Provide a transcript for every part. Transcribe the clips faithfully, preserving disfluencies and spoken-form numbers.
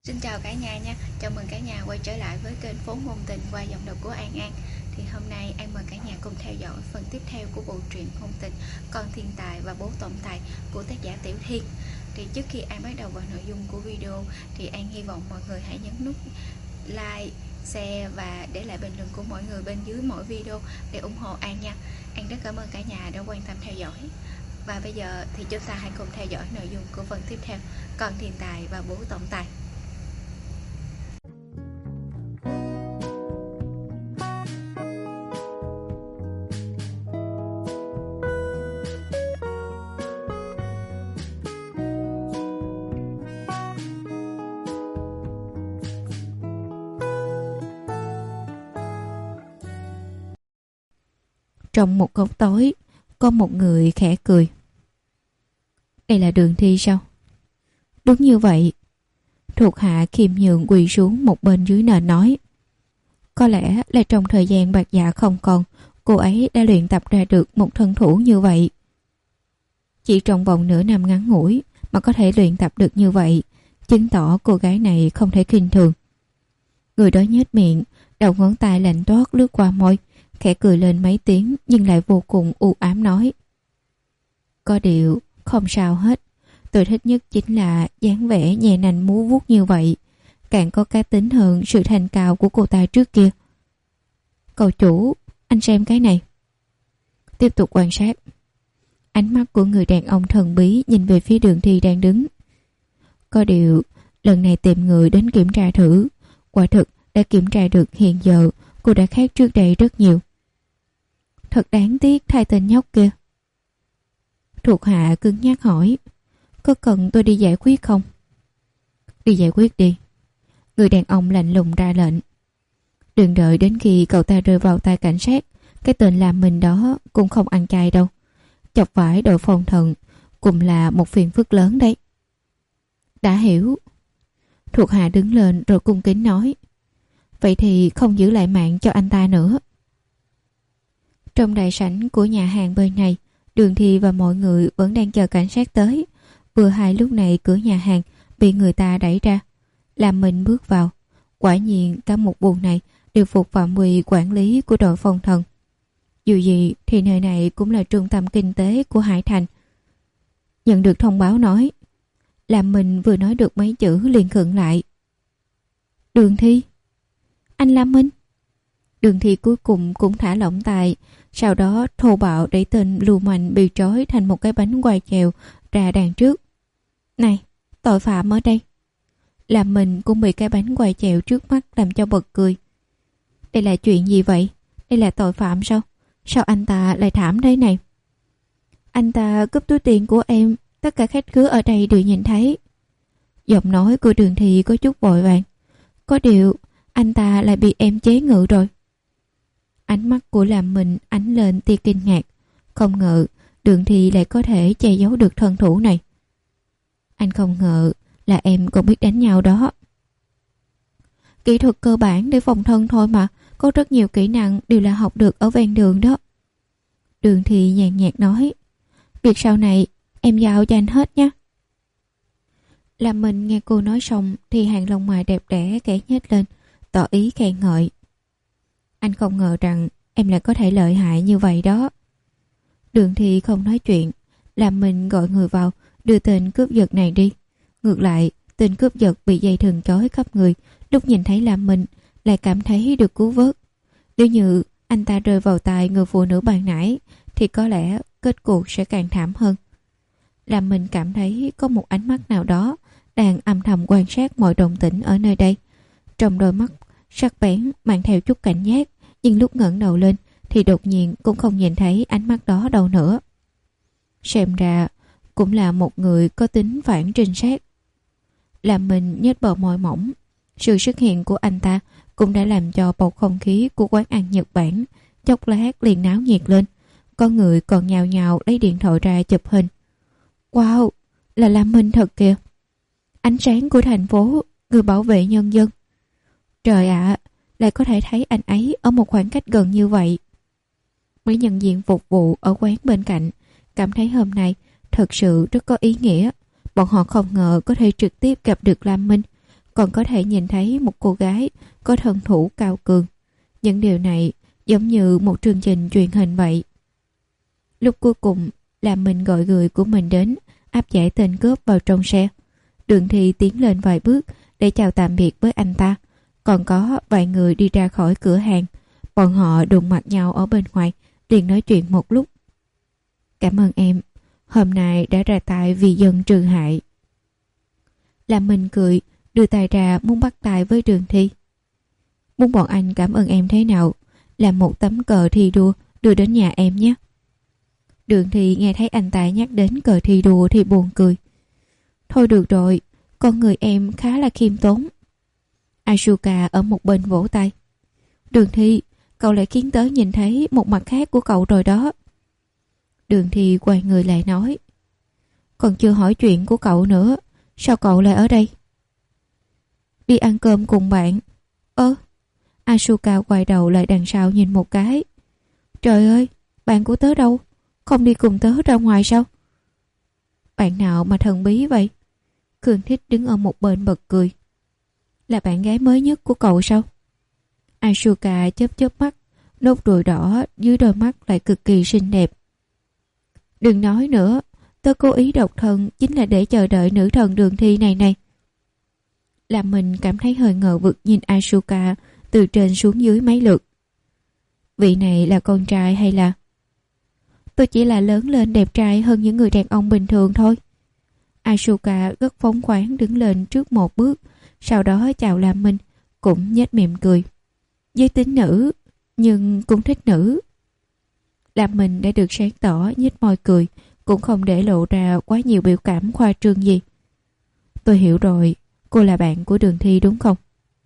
Xin chào cả nhà nha, chào mừng cả nhà quay trở lại với kênh Phố Ngôn Tình qua giọng đọc của An An. Thì hôm nay An mời cả nhà cùng theo dõi phần tiếp theo của bộ truyện ngôn tình Con Thiên Tài và Bố Tổng Tài của tác giả Tiểu Thiên. Thì trước khi An bắt đầu vào nội dung của video thì An hy vọng mọi người hãy nhấn nút like, share và để lại bình luận của mọi người bên dưới mỗi video để ủng hộ An nha. An rất cảm ơn cả nhà đã quan tâm theo dõi. Và bây giờ thì chúng ta hãy cùng theo dõi nội dung của phần tiếp theo, Con Thiên Tài và Bố Tổng Tài. Trong một góc tối, có một người khẽ cười. Đây là Đường Thi sao? Đúng như vậy. Thuộc hạ khiêm nhường quỳ xuống một bên dưới nền nói. Có lẽ là trong thời gian bạc dạ không còn, cô ấy đã luyện tập ra được một thân thủ như vậy. Chỉ trong vòng nửa năm ngắn ngủi mà có thể luyện tập được như vậy, chứng tỏ cô gái này không thể khinh thường. Người đó nhếch miệng, đầu ngón tay lạnh toát lướt qua môi, khẽ cười lên mấy tiếng nhưng lại vô cùng u ám nói. Có điều, không sao hết. Tôi thích nhất chính là dáng vẻ nhẹ nành múa vuốt như vậy. Càng có cá tính hơn sự thanh cao của cô ta trước kia. Cậu chủ, anh xem cái này. Tiếp tục quan sát. Ánh mắt của người đàn ông thần bí nhìn về phía Đường Thi đang đứng. Có điều, lần này tìm người đến kiểm tra thử. Quả thực đã kiểm tra được hiện giờ cô đã khác trước đây rất nhiều. Thật đáng tiếc thay tên nhóc kia. Thuộc hạ cứng nhắc hỏi. Có cần tôi đi giải quyết không? Đi giải quyết đi. Người đàn ông lạnh lùng ra lệnh. Đừng đợi đến khi cậu ta rơi vào tay cảnh sát. Cái tên làm mình đó cũng không ăn chay đâu. Chọc phải đội phòng thần cũng là một phiền phức lớn đấy. Đã hiểu. Thuộc hạ đứng lên rồi cung kính nói. Vậy thì không giữ lại mạng cho anh ta nữa. Trong đại sảnh của nhà hàng bên này, Đường Thi và mọi người vẫn đang chờ cảnh sát tới. Vừa hay lúc này cửa nhà hàng bị người ta đẩy ra. Làm mình bước vào. Quả nhiên cả một buồng này đều phục phạm quy quản lý của đội phong thần. Dù gì thì nơi này cũng là trung tâm kinh tế của Hải Thành. Nhận được thông báo nói. Làm mình vừa nói được mấy chữ liền khựng lại. Đường Thi. Anh Lam Minh. Đường Thi cuối cùng cũng thả lỏng tay, sau đó thô bạo đẩy tên lưu manh bị trói thành một cái bánh quai chèo ra đằng trước. Này, tội phạm ở đây. Làm mình cũng bị cái bánh quai chèo trước mắt làm cho bật cười. Đây là chuyện gì vậy? Đây là tội phạm sao? Sao anh ta lại thảm thế này? Anh ta cướp túi tiền của em, tất cả khách khứa ở đây đều nhìn thấy. Giọng nói của Đường Thi có chút vội vàng. Có điều, anh ta lại bị em chế ngự rồi. Ánh mắt của Làm mình ánh lên tia kinh ngạc. Không ngờ Đường Thi lại có thể che giấu được thân thủ này. Anh không ngờ là em còn biết đánh nhau đó. Kỹ thuật cơ bản để phòng thân thôi mà. Có rất nhiều kỹ năng đều là học được ở ven đường đó. Đường Thi nhàn nhạt nói. Việc sau này em giao cho anh hết nhé. Làm mình nghe cô nói xong thì hàng lông mày đẹp đẽ kẻ nhếch lên, tỏ ý khen ngợi. Anh không ngờ rằng em lại có thể lợi hại như vậy đó. Đường Thi không nói chuyện, Làm mình gọi người vào đưa tên cướp giật này đi. Ngược lại, tên cướp giật bị dây thừng trói khắp người, lúc nhìn thấy Làm mình lại cảm thấy được cứu vớt. Nếu như anh ta rơi vào tay người phụ nữ ban nãy thì có lẽ kết cuộc sẽ càng thảm hơn. Làm mình cảm thấy có một ánh mắt nào đó đang âm thầm quan sát mọi động tĩnh ở nơi đây. Trong đôi mắt sắc bén mang theo chút cảnh giác, nhưng lúc ngẩng đầu lên thì đột nhiên cũng không nhìn thấy ánh mắt đó đâu nữa. Xem ra cũng là một người có tính phản trinh sát. Làm mình nhếch bờ môi mỏng. Sự xuất hiện của anh ta cũng đã làm cho bầu không khí của quán ăn Nhật Bản chốc lát liền náo nhiệt lên. Có người còn nhào nhào lấy điện thoại ra chụp hình. Wow, là Lam Minh thật kìa. Ánh sáng của thành phố, người bảo vệ nhân dân. Trời ạ, à, lại có thể thấy anh ấy ở một khoảng cách gần như vậy. Mấy nhân viên phục vụ ở quán bên cạnh cảm thấy hôm nay thật sự rất có ý nghĩa. Bọn họ không ngờ có thể trực tiếp gặp được Lam Minh. còn có thể nhìn thấy một cô gái có thân thủ cao cường. Những điều này giống như một chương trình truyền hình vậy. Lúc cuối cùng, làm mình gọi người của mình đến, áp giải tên cướp vào trong xe. Đường Thi tiến lên vài bước để chào tạm biệt với anh ta. Còn có vài người đi ra khỏi cửa hàng. Bọn họ đụng mặt nhau ở bên ngoài, liền nói chuyện một lúc. Cảm ơn em, hôm nay đã ra tay vì dân trừ hại. Làm mình cười, đưa tay ra muốn bắt tay với Đường Thi. Muốn bọn anh cảm ơn em thế nào? Làm một tấm cờ thi đua đưa đến nhà em nhé. Đường Thi nghe thấy anh ta nhắc đến cờ thi đua thì buồn cười. Thôi được rồi, con người em khá là khiêm tốn. Asuka ở một bên vỗ tay. Đường Thi, cậu lại khiến tớ nhìn thấy một mặt khác của cậu rồi đó. Đường Thi quay người lại nói. Còn chưa hỏi chuyện của cậu nữa, sao cậu lại ở đây? Đi ăn cơm cùng bạn. Ơ, Asuka quay đầu lại đằng sau nhìn một cái. Trời ơi, bạn của tớ đâu? Không đi cùng tớ ra ngoài sao? Bạn nào mà thần bí vậy? Khương Thích đứng ở một bên bật cười. Là bạn gái mới nhất của cậu sao? Asuka chớp chớp mắt, nốt ruồi đỏ dưới đôi mắt lại cực kỳ xinh đẹp. Đừng nói nữa, tớ cố ý độc thân chính là để chờ đợi nữ thần Đường Thi này này. Làm mình cảm thấy hơi ngờ vực nhìn Asuka từ trên xuống dưới mấy lượt. Vị này là con trai hay là... Tôi chỉ là lớn lên đẹp trai hơn những người đàn ông bình thường thôi. Asuka rất phóng khoáng đứng lên trước một bước, sau đó chào Lam Minh, cũng nhếch miệng cười. Giới tính nữ, nhưng cũng thích nữ. Lam Minh đã được sáng tỏ nhếch môi cười, cũng không để lộ ra quá nhiều biểu cảm khoa trương gì. Tôi hiểu rồi, cô là bạn của Đường Thi đúng không?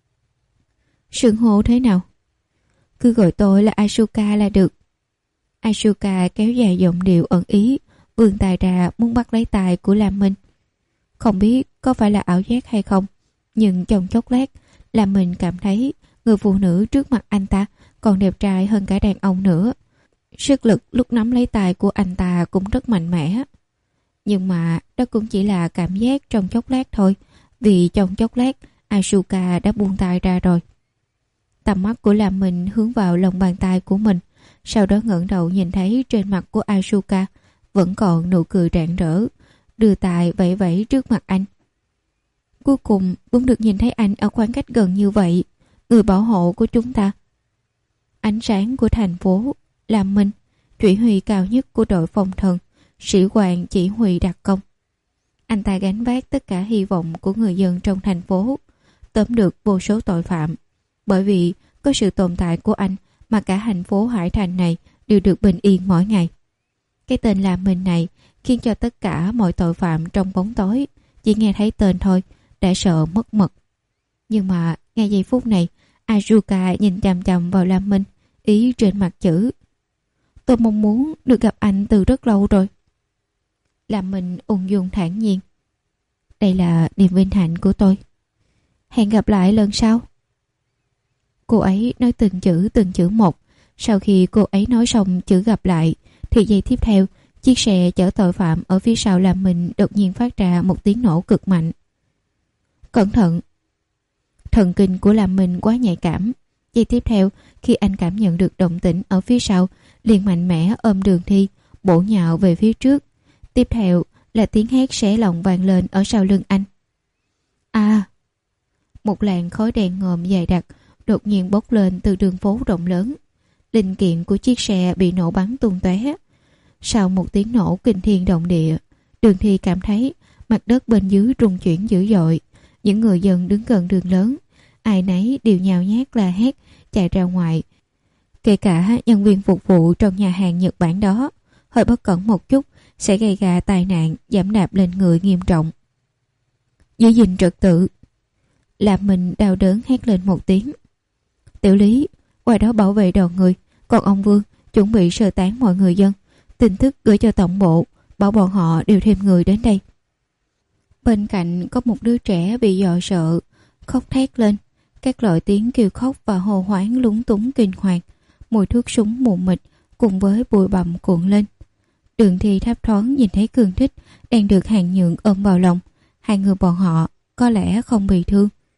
Xưng hô thế nào? Cứ gọi tôi là Asuka là được. Asuka kéo dài giọng điệu ẩn ý, vươn tay ra muốn bắt lấy tay của Lam Minh. Không biết có phải là ảo giác hay không, nhưng trong chốc lát, Lam Minh cảm thấy người phụ nữ trước mặt anh ta còn đẹp trai hơn cả đàn ông nữa. Sức lực lúc nắm lấy tay của anh ta cũng rất mạnh mẽ. Nhưng mà đó cũng chỉ là cảm giác trong chốc lát thôi, vì trong chốc lát Asuka đã buông tay ra rồi. Tầm mắt của Lam Minh hướng vào lòng bàn tay của mình, sau đó ngẩng đầu nhìn thấy trên mặt của Asuka vẫn còn nụ cười rạng rỡ, đưa tay vẫy vẫy trước mặt anh. Cuối cùng cũng được nhìn thấy anh ở khoảng cách gần như vậy, người bảo hộ của chúng ta. Ánh sáng của thành phố, Lam Minh, chỉ huy cao nhất của đội phòng thần, sĩ quan chỉ huy đặc công. Anh ta gánh vác tất cả hy vọng của người dân trong thành phố, tóm được vô số tội phạm. Bởi vì có sự tồn tại của anh mà cả thành phố Hải Thành này đều được bình yên mỗi ngày. Cái tên Lam Minh này khiến cho tất cả mọi tội phạm trong bóng tối chỉ nghe thấy tên thôi đã sợ mất mật. Nhưng mà ngay giây phút này, Asuka nhìn chằm chằm vào Lam Minh, ý trên mặt chữ. Tôi mong muốn được gặp anh từ rất lâu rồi. Lam Minh ung dung thản nhiên. Đây là niềm vinh hạnh của tôi. Hẹn gặp lại lần sau. Cô ấy nói từng chữ từng chữ một. Sau khi cô ấy nói xong chữ gặp lại, thì giây tiếp theo, chiếc xe chở tội phạm ở phía sau Lam Minh đột nhiên phát ra một tiếng nổ cực mạnh. Cẩn thận! Thần kinh của Lam Minh quá nhạy cảm. Giây tiếp theo, khi anh cảm nhận được động tĩnh ở phía sau, liền mạnh mẽ ôm Đường Thi, bổ nhào về phía trước. Tiếp theo là tiếng hét xé lòng vang lên ở sau lưng anh. À! Một làn khói đen ngòm dài đặc đột nhiên bốc lên từ đường phố rộng lớn. Linh kiện của chiếc xe bị nổ bắn tung tóe. Sau một tiếng nổ kinh thiên động địa, Đường Thi cảm thấy mặt đất bên dưới rung chuyển dữ dội. Những người dân đứng gần đường lớn, ai nấy đều nhào nhác la hét chạy ra ngoài. Kể cả nhân viên phục vụ trong nhà hàng Nhật Bản đó, hơi bất cẩn một chút sẽ gây ra tai nạn giẫm đạp lên người nghiêm trọng. Giữ gìn trật tự! Làm mình đau đớn hét lên một tiếng. Tiểu Lý, qua đó bảo vệ đoàn người, còn ông Vương chuẩn bị sơ tán mọi người dân. Tin tức gửi cho tổng bộ, bảo bọn họ điều thêm người đến đây. Bên cạnh có một đứa trẻ bị dọa sợ, khóc thét lên. Các loại tiếng kêu khóc và hô hoáng lúng túng kinh hoàng. Mùi thuốc súng mù mịt cùng với bụi bặm cuộn lên. Đường Thi thấp thoáng nhìn thấy Cường Thích đang được Hàn Nhượng ôm vào lòng. Hai người bọn họ có lẽ không bị thương.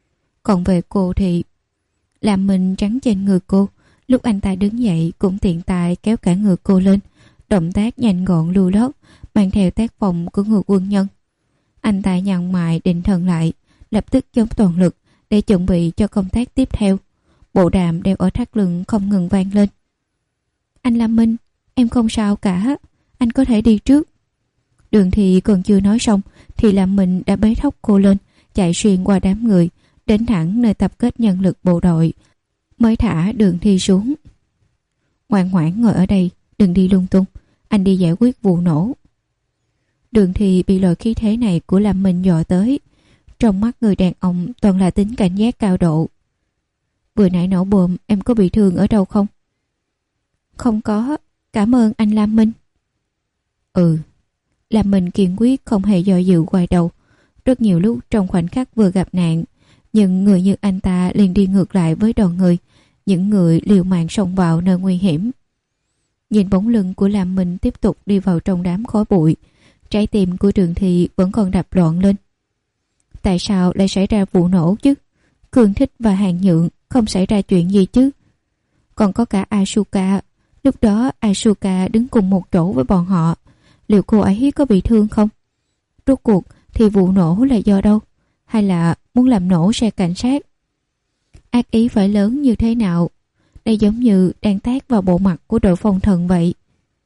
Còn về cô thì làm mình trắng trên người cô. Lúc anh ta đứng dậy cũng tiện tay kéo cả người cô lên, động tác nhanh gọn lưu loát, mang theo tác phong của người quân nhân. Anh ta nhăn mày định thần lại, lập tức chống toàn lực để chuẩn bị cho công tác tiếp theo. Bộ đàm đeo ở thắt lưng không ngừng vang lên. Anh Lam Minh, em không sao cả, anh có thể đi trước. Đường Thị còn chưa nói xong thì Lam Minh đã bế thốc cô lên, chạy xuyên qua đám người, đến thẳng nơi tập kết nhân lực bộ đội, mới thả Đường Thị xuống. Ngoan ngoãn ngồi ở đây, đừng đi lung tung, anh đi giải quyết vụ nổ. Đường Thị bị loại khí thế này của Lam Minh dọa tới. Trong mắt người đàn ông toàn là tính cảnh giác cao độ. Vừa nãy nổ bom em có bị thương ở đâu không? Không có, cảm ơn anh Lam Minh. Ừ. Lam Minh kiên quyết không hề do dự quay đầu. Rất nhiều lúc trong khoảnh khắc vừa gặp nạn, những người như anh ta liền đi ngược lại với đoàn người, những người liều mạng xông vào nơi nguy hiểm. Nhìn bóng lưng của Lam Minh tiếp tục đi vào trong đám khói bụi, trái tim của Đường Thị vẫn còn đập loạn lên. Tại sao lại xảy ra vụ nổ chứ? Cường Thích và Hàn Nhượng không xảy ra chuyện gì chứ? Còn có cả Asuka. Lúc đó Asuka đứng cùng một chỗ với bọn họ. Liệu cô ấy có bị thương không? Rốt cuộc thì vụ nổ là do đâu? Hay là muốn làm nổ xe cảnh sát? Ác ý phải lớn như thế nào? Đây giống như đang tát vào bộ mặt của đội phong thần vậy.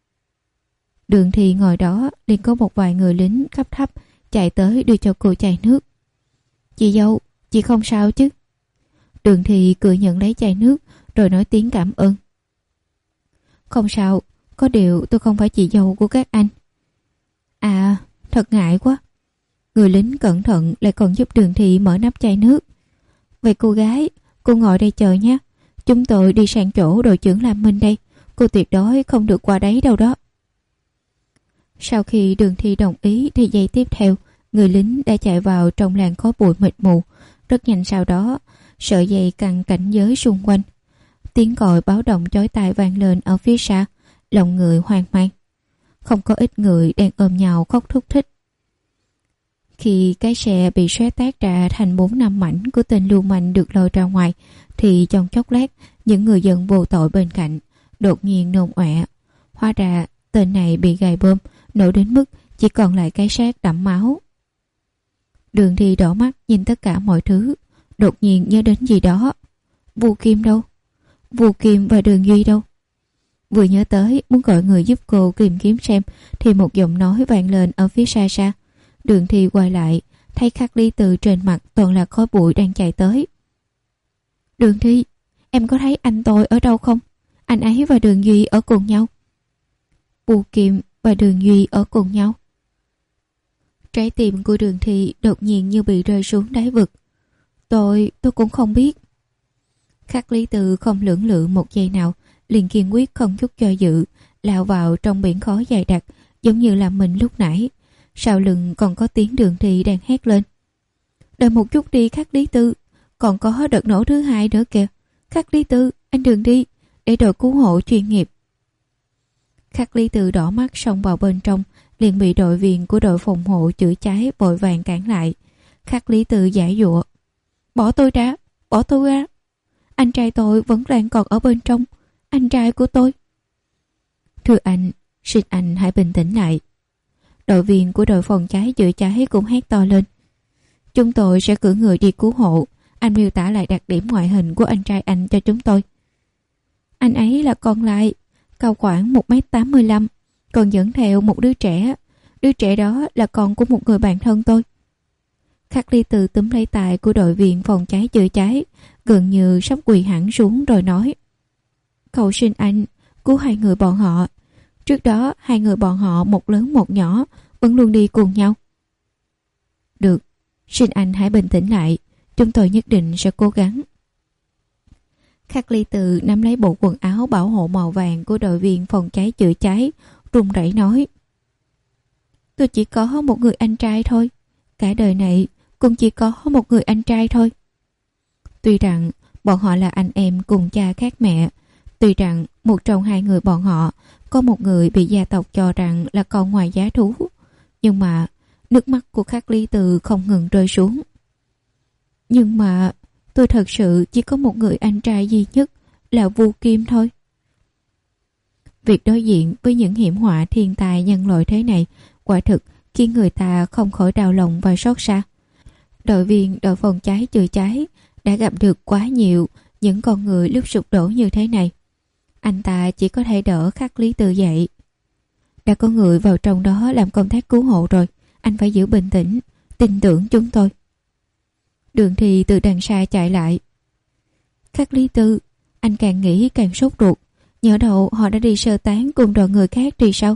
Đường Thị ngồi đó liền có một vài người lính cấp thấp chạy tới đưa cho cô chai nước. Chị dâu, chị không sao chứ? Đường Thị cười nhận lấy chai nước rồi nói tiếng cảm ơn. Không sao, có điều tôi không phải chị dâu của các anh. À, thật ngại quá. Người lính cẩn thận lại còn giúp Đường Thị mở nắp chai nước. Vậy cô gái, cô ngồi đây chờ nhé. Chúng tôi đi sang chỗ đội trưởng Lam Minh đây. Cô tuyệt đối không được qua đấy đâu đó. Sau khi Đường Thị đồng ý thì giây tiếp theo, người lính đã chạy vào trong làn khói bụi mịt mù. Rất nhanh sau đó, sợi dây căng cảnh giới xung quanh. Tiếng còi báo động chói tai vang lên ở phía xa, lòng người hoang mang. Không có ít người đang ôm nhau khóc thúc thích. Khi cái xe bị xé tát ra thành bốn năm mảnh của tên lưu manh được lôi ra ngoài, thì trong chốc lát, những người dân vô tội bên cạnh đột nhiên nôn ọe. Hóa ra tên này bị gài bơm, nổ đến mức chỉ còn lại cái xác đẫm máu. Đường Thị đỏ mắt nhìn tất cả mọi thứ, đột nhiên nhớ đến gì đó. Vu Kim đâu? Vu Kim và Đường Duy đâu? Vừa nhớ tới muốn gọi người giúp cô tìm kiếm xem thì một giọng nói vang lên ở phía xa xa. Đường Thị quay lại, thấy Khắc Ly Từ trên mặt toàn là khói bụi đang chạy tới. Đường Thị, em có thấy anh tôi ở đâu không? Anh ấy và Đường Duy ở cùng nhau. Vu Kim và Đường Duy ở cùng nhau. Trái tim của Đường Thị đột nhiên như bị rơi xuống đáy vực. Tôi, tôi cũng không biết. Khắc Lý Từ không lưỡng lự một giây nào, liền kiên quyết không chút do dự, lao vào trong biển khói dày đặc, giống như là mình lúc nãy. Sau lưng còn có tiếng Đường Thị đang hét lên. Đợi một chút đi Khắc Lý Tư, còn có đợt nổ thứ hai nữa kìa. Khắc Lý Tư, anh đừng đi, để đội cứu hộ chuyên nghiệp. Khắc Lý Tư đỏ mắt xông vào bên trong, liền bị đội viên của đội phòng hộ chữa cháy vội vàng cản lại. Khắc Lý Tư giải dụa. Bỏ tôi ra, bỏ tôi ra. Anh trai tôi vẫn đang còn ở bên trong. Anh trai của tôi. Thưa anh, xin anh hãy bình tĩnh lại. Đội viên của đội phòng cháy chữa cháy cũng hét to lên. Chúng tôi sẽ cử người đi cứu hộ. Anh miêu tả lại đặc điểm ngoại hình của anh trai anh cho chúng tôi. Anh ấy là con lai, cao khoảng một mét tám mươi lăm, còn dẫn theo một đứa trẻ. Đứa trẻ đó là con của một người bạn thân tôi. Khắc Ly Từ túm lấy tay của đội viên phòng cháy chữa cháy, gần như sắp quỳ hẳn xuống rồi nói. Cầu xin anh, cứu hai người bọn họ. Trước đó hai người bọn họ một lớn một nhỏ, vẫn luôn đi cùng nhau. Được, xin anh hãy bình tĩnh lại, chúng tôi nhất định sẽ cố gắng. Khắc Ly Từ nắm lấy bộ quần áo bảo hộ màu vàng của đội viên phòng cháy chữa cháy, run rẩy nói. Tôi chỉ có một người anh trai thôi. Cả đời này cũng chỉ có một người anh trai thôi. Tuy rằng bọn họ là anh em cùng cha khác mẹ, tuy rằng một trong hai người bọn họ có một người bị gia tộc cho rằng là con ngoài giá thú, nhưng mà nước mắt của Khắc Ly Từ không ngừng rơi xuống. Nhưng mà tôi thật sự chỉ có một người anh trai duy nhất là Vu Kim thôi. Việc đối diện với những hiểm họa thiên tai nhân loại thế này quả thực khiến người ta không khỏi đau lòng và xót xa. Đội viên đội phòng cháy chữa cháy đã gặp được quá nhiều những con người lúc sụp đổ như thế này. Anh ta chỉ có thể đỡ Khắc Lý Tư dậy. Đã có người vào trong đó làm công tác cứu hộ rồi, anh phải giữ bình tĩnh, tin tưởng chúng tôi. Đường Thi từ đằng xa chạy lại. Khắc Lý Tư, anh càng nghĩ càng sốt ruột. Nhỡ đầu họ đã đi sơ tán cùng đoàn người khác thì sao?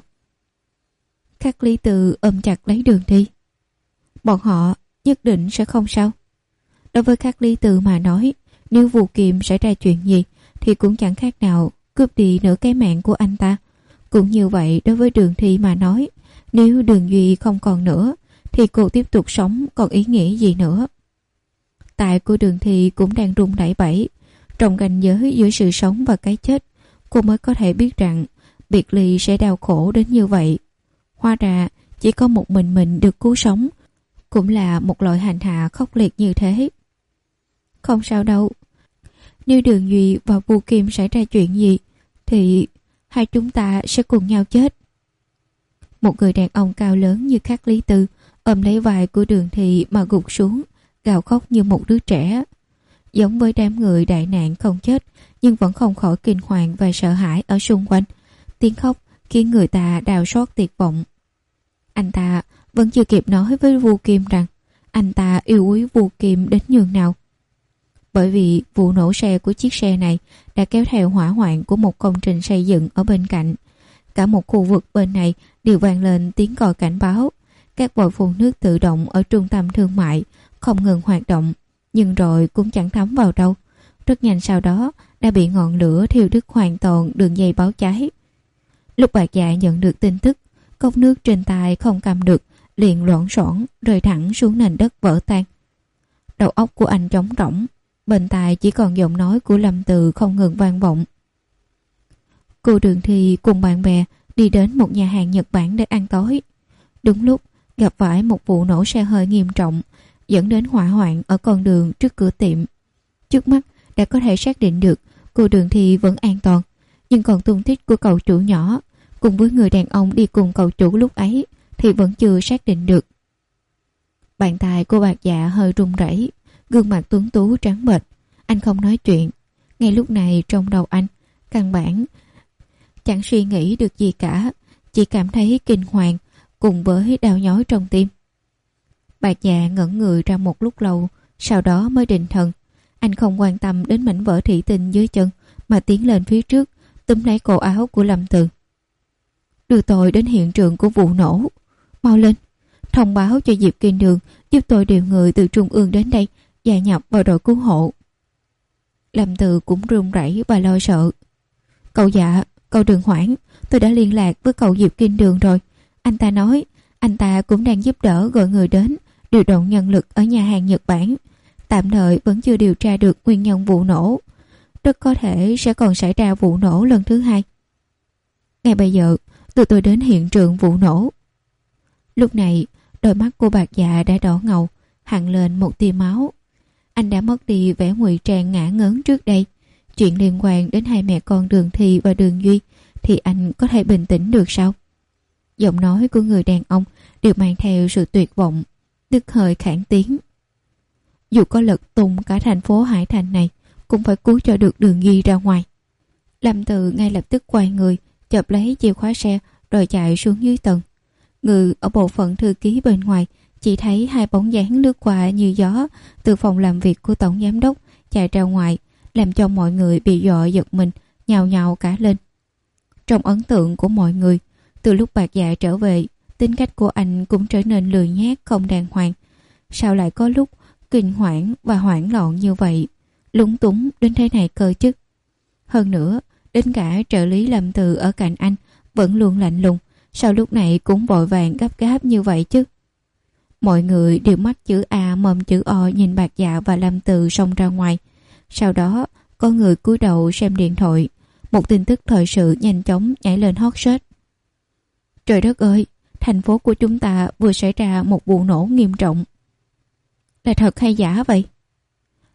Khắc Lý Tư ôm chặt lấy Đường Thi. Bọn họ nhất định sẽ không sao. Đối với Khắc Lý Tư mà nói, nếu Vu Kim xảy ra chuyện gì thì cũng chẳng khác nào cướp đi nửa cái mạng của anh ta. Cũng như vậy đối với Đường Thi mà nói, nếu Đường Duy không còn nữa thì cô tiếp tục sống còn ý nghĩa gì nữa. Tại của Đường Thi cũng đang run đẩy bẩy. Trong ranh giới giữa sự sống và cái chết, cô mới có thể biết rằng biệt ly sẽ đau khổ đến như vậy. Hóa ra chỉ có một mình mình được cứu sống cũng là một loại hành hạ khốc liệt như thế. Không sao đâu. Nếu Đường Duy và Vu Kim xảy ra chuyện gì thì hai chúng ta sẽ cùng nhau chết. Một người đàn ông cao lớn như Khắc Lý Tư ôm lấy vai của Đường Thi mà gục xuống, gào khóc như một đứa trẻ. Giống với đám người đại nạn không chết nhưng vẫn không khỏi kinh hoàng và sợ hãi ở xung quanh. Tiếng khóc khiến người ta đau xót tuyệt vọng. Anh ta vẫn chưa kịp nói với Vu Kim rằng anh ta yêu quý Vu Kim đến nhường nào. Bởi vì vụ nổ xe của chiếc xe này đã kéo theo hỏa hoạn của một công trình xây dựng ở bên cạnh. Cả một khu vực bên này đều vang lên tiếng còi cảnh báo. Các vòi phun nước tự động ở trung tâm thương mại không ngừng hoạt động, nhưng rồi cũng chẳng thấm vào đâu. Rất nhanh sau đó đã bị ngọn lửa thiêu đứt hoàn toàn đường dây báo cháy. Lúc Bạc Dạ nhận được tin tức, cốc nước trên tay không cầm được, liền loảng xoảng rơi thẳng xuống nền đất vỡ tan. Đầu óc của anh trống rỗng, bên tai chỉ còn giọng nói của Lâm Từ không ngừng vang vọng. Cô Đường Thi cùng bạn bè đi đến một nhà hàng Nhật Bản để ăn tối. Đúng lúc gặp phải một vụ nổ xe hơi nghiêm trọng, dẫn đến hỏa hoạn ở con đường trước cửa tiệm. Trước mắt đã có thể xác định được cô Đường Thi vẫn an toàn, nhưng còn tung tích của cậu chủ nhỏ cùng với người đàn ông đi cùng cậu chủ lúc ấy thì vẫn chưa xác định được. Bàn tay của Bạc Dạ hơi run rẩy, gương mặt tuấn tú trắng bệch. Anh không nói chuyện. Ngay lúc này trong đầu anh căn bản chẳng suy nghĩ được gì cả, chỉ cảm thấy kinh hoàng cùng với đau nhói trong tim. Bạc Dạ ngẩn người ra một lúc lâu, sau đó mới định thần. Anh không quan tâm đến mảnh vỡ thủy tinh dưới chân mà tiến lên phía trước, túm lấy cổ áo của Lâm Từ. Đưa tôi đến hiện trường của vụ nổ. Mau lên, thông báo cho Diệp Kinh Đường giúp tôi điều người từ trung ương đến đây gia nhập vào đội cứu hộ. Lâm Từ cũng run rẩy và lo sợ. Cậu Dạ, cậu đừng hoảng, tôi đã liên lạc với cậu Diệp Kinh Đường rồi. Anh ta nói anh ta cũng đang giúp đỡ gọi người đến điều động nhân lực ở nhà hàng Nhật Bản. Tạm thời vẫn chưa điều tra được nguyên nhân vụ nổ. Rất có thể sẽ còn xảy ra vụ nổ lần thứ hai. Ngay bây giờ tụi tôi đến hiện trường vụ nổ. Lúc này đôi mắt của Bạc Dạ đã đỏ ngầu, hằn lên một tia máu. Anh đã mất đi vẻ ngụy trang ngả ngớn trước đây. Chuyện liên quan đến hai mẹ con Đường Thi và Đường Duy thì anh có thể bình tĩnh được sao? Giọng nói của người đàn ông đều mang theo sự tuyệt vọng, đứt hơi khản tiếng. Dù có lật tung cả thành phố Hải Thành này cũng phải cứu cho được Đường Duy ra ngoài. Lâm Từ ngay lập tức quay người, chộp lấy chìa khóa xe rồi chạy xuống dưới tầng. Người ở bộ phận thư ký bên ngoài chỉ thấy hai bóng dáng lướt qua như gió từ phòng làm việc của tổng giám đốc chạy ra ngoài, làm cho mọi người bị dọa giật mình, nhào nhào cả lên. Trong ấn tượng của mọi người, từ lúc Bạc Dạ trở về, tính cách của anh cũng trở nên lười nhác không đàng hoàng. Sao lại có lúc kinh hoảng và hoảng loạn như vậy, lúng túng đến thế này cơ chứ? Hơn nữa, đến cả trợ lý Lâm Từ ở cạnh anh vẫn luôn lạnh lùng, sao lúc này cũng vội vàng gấp gáp như vậy chứ? Mọi người đều mắt chữ A mồm chữ O nhìn Bạc Dạ và Lâm Từ xông ra ngoài. Sau đó có người cúi đầu xem điện thoại. Một tin tức thời sự nhanh chóng nhảy lên hot search. Trời đất ơi, thành phố của chúng ta vừa xảy ra một vụ nổ nghiêm trọng. Là thật hay giả vậy?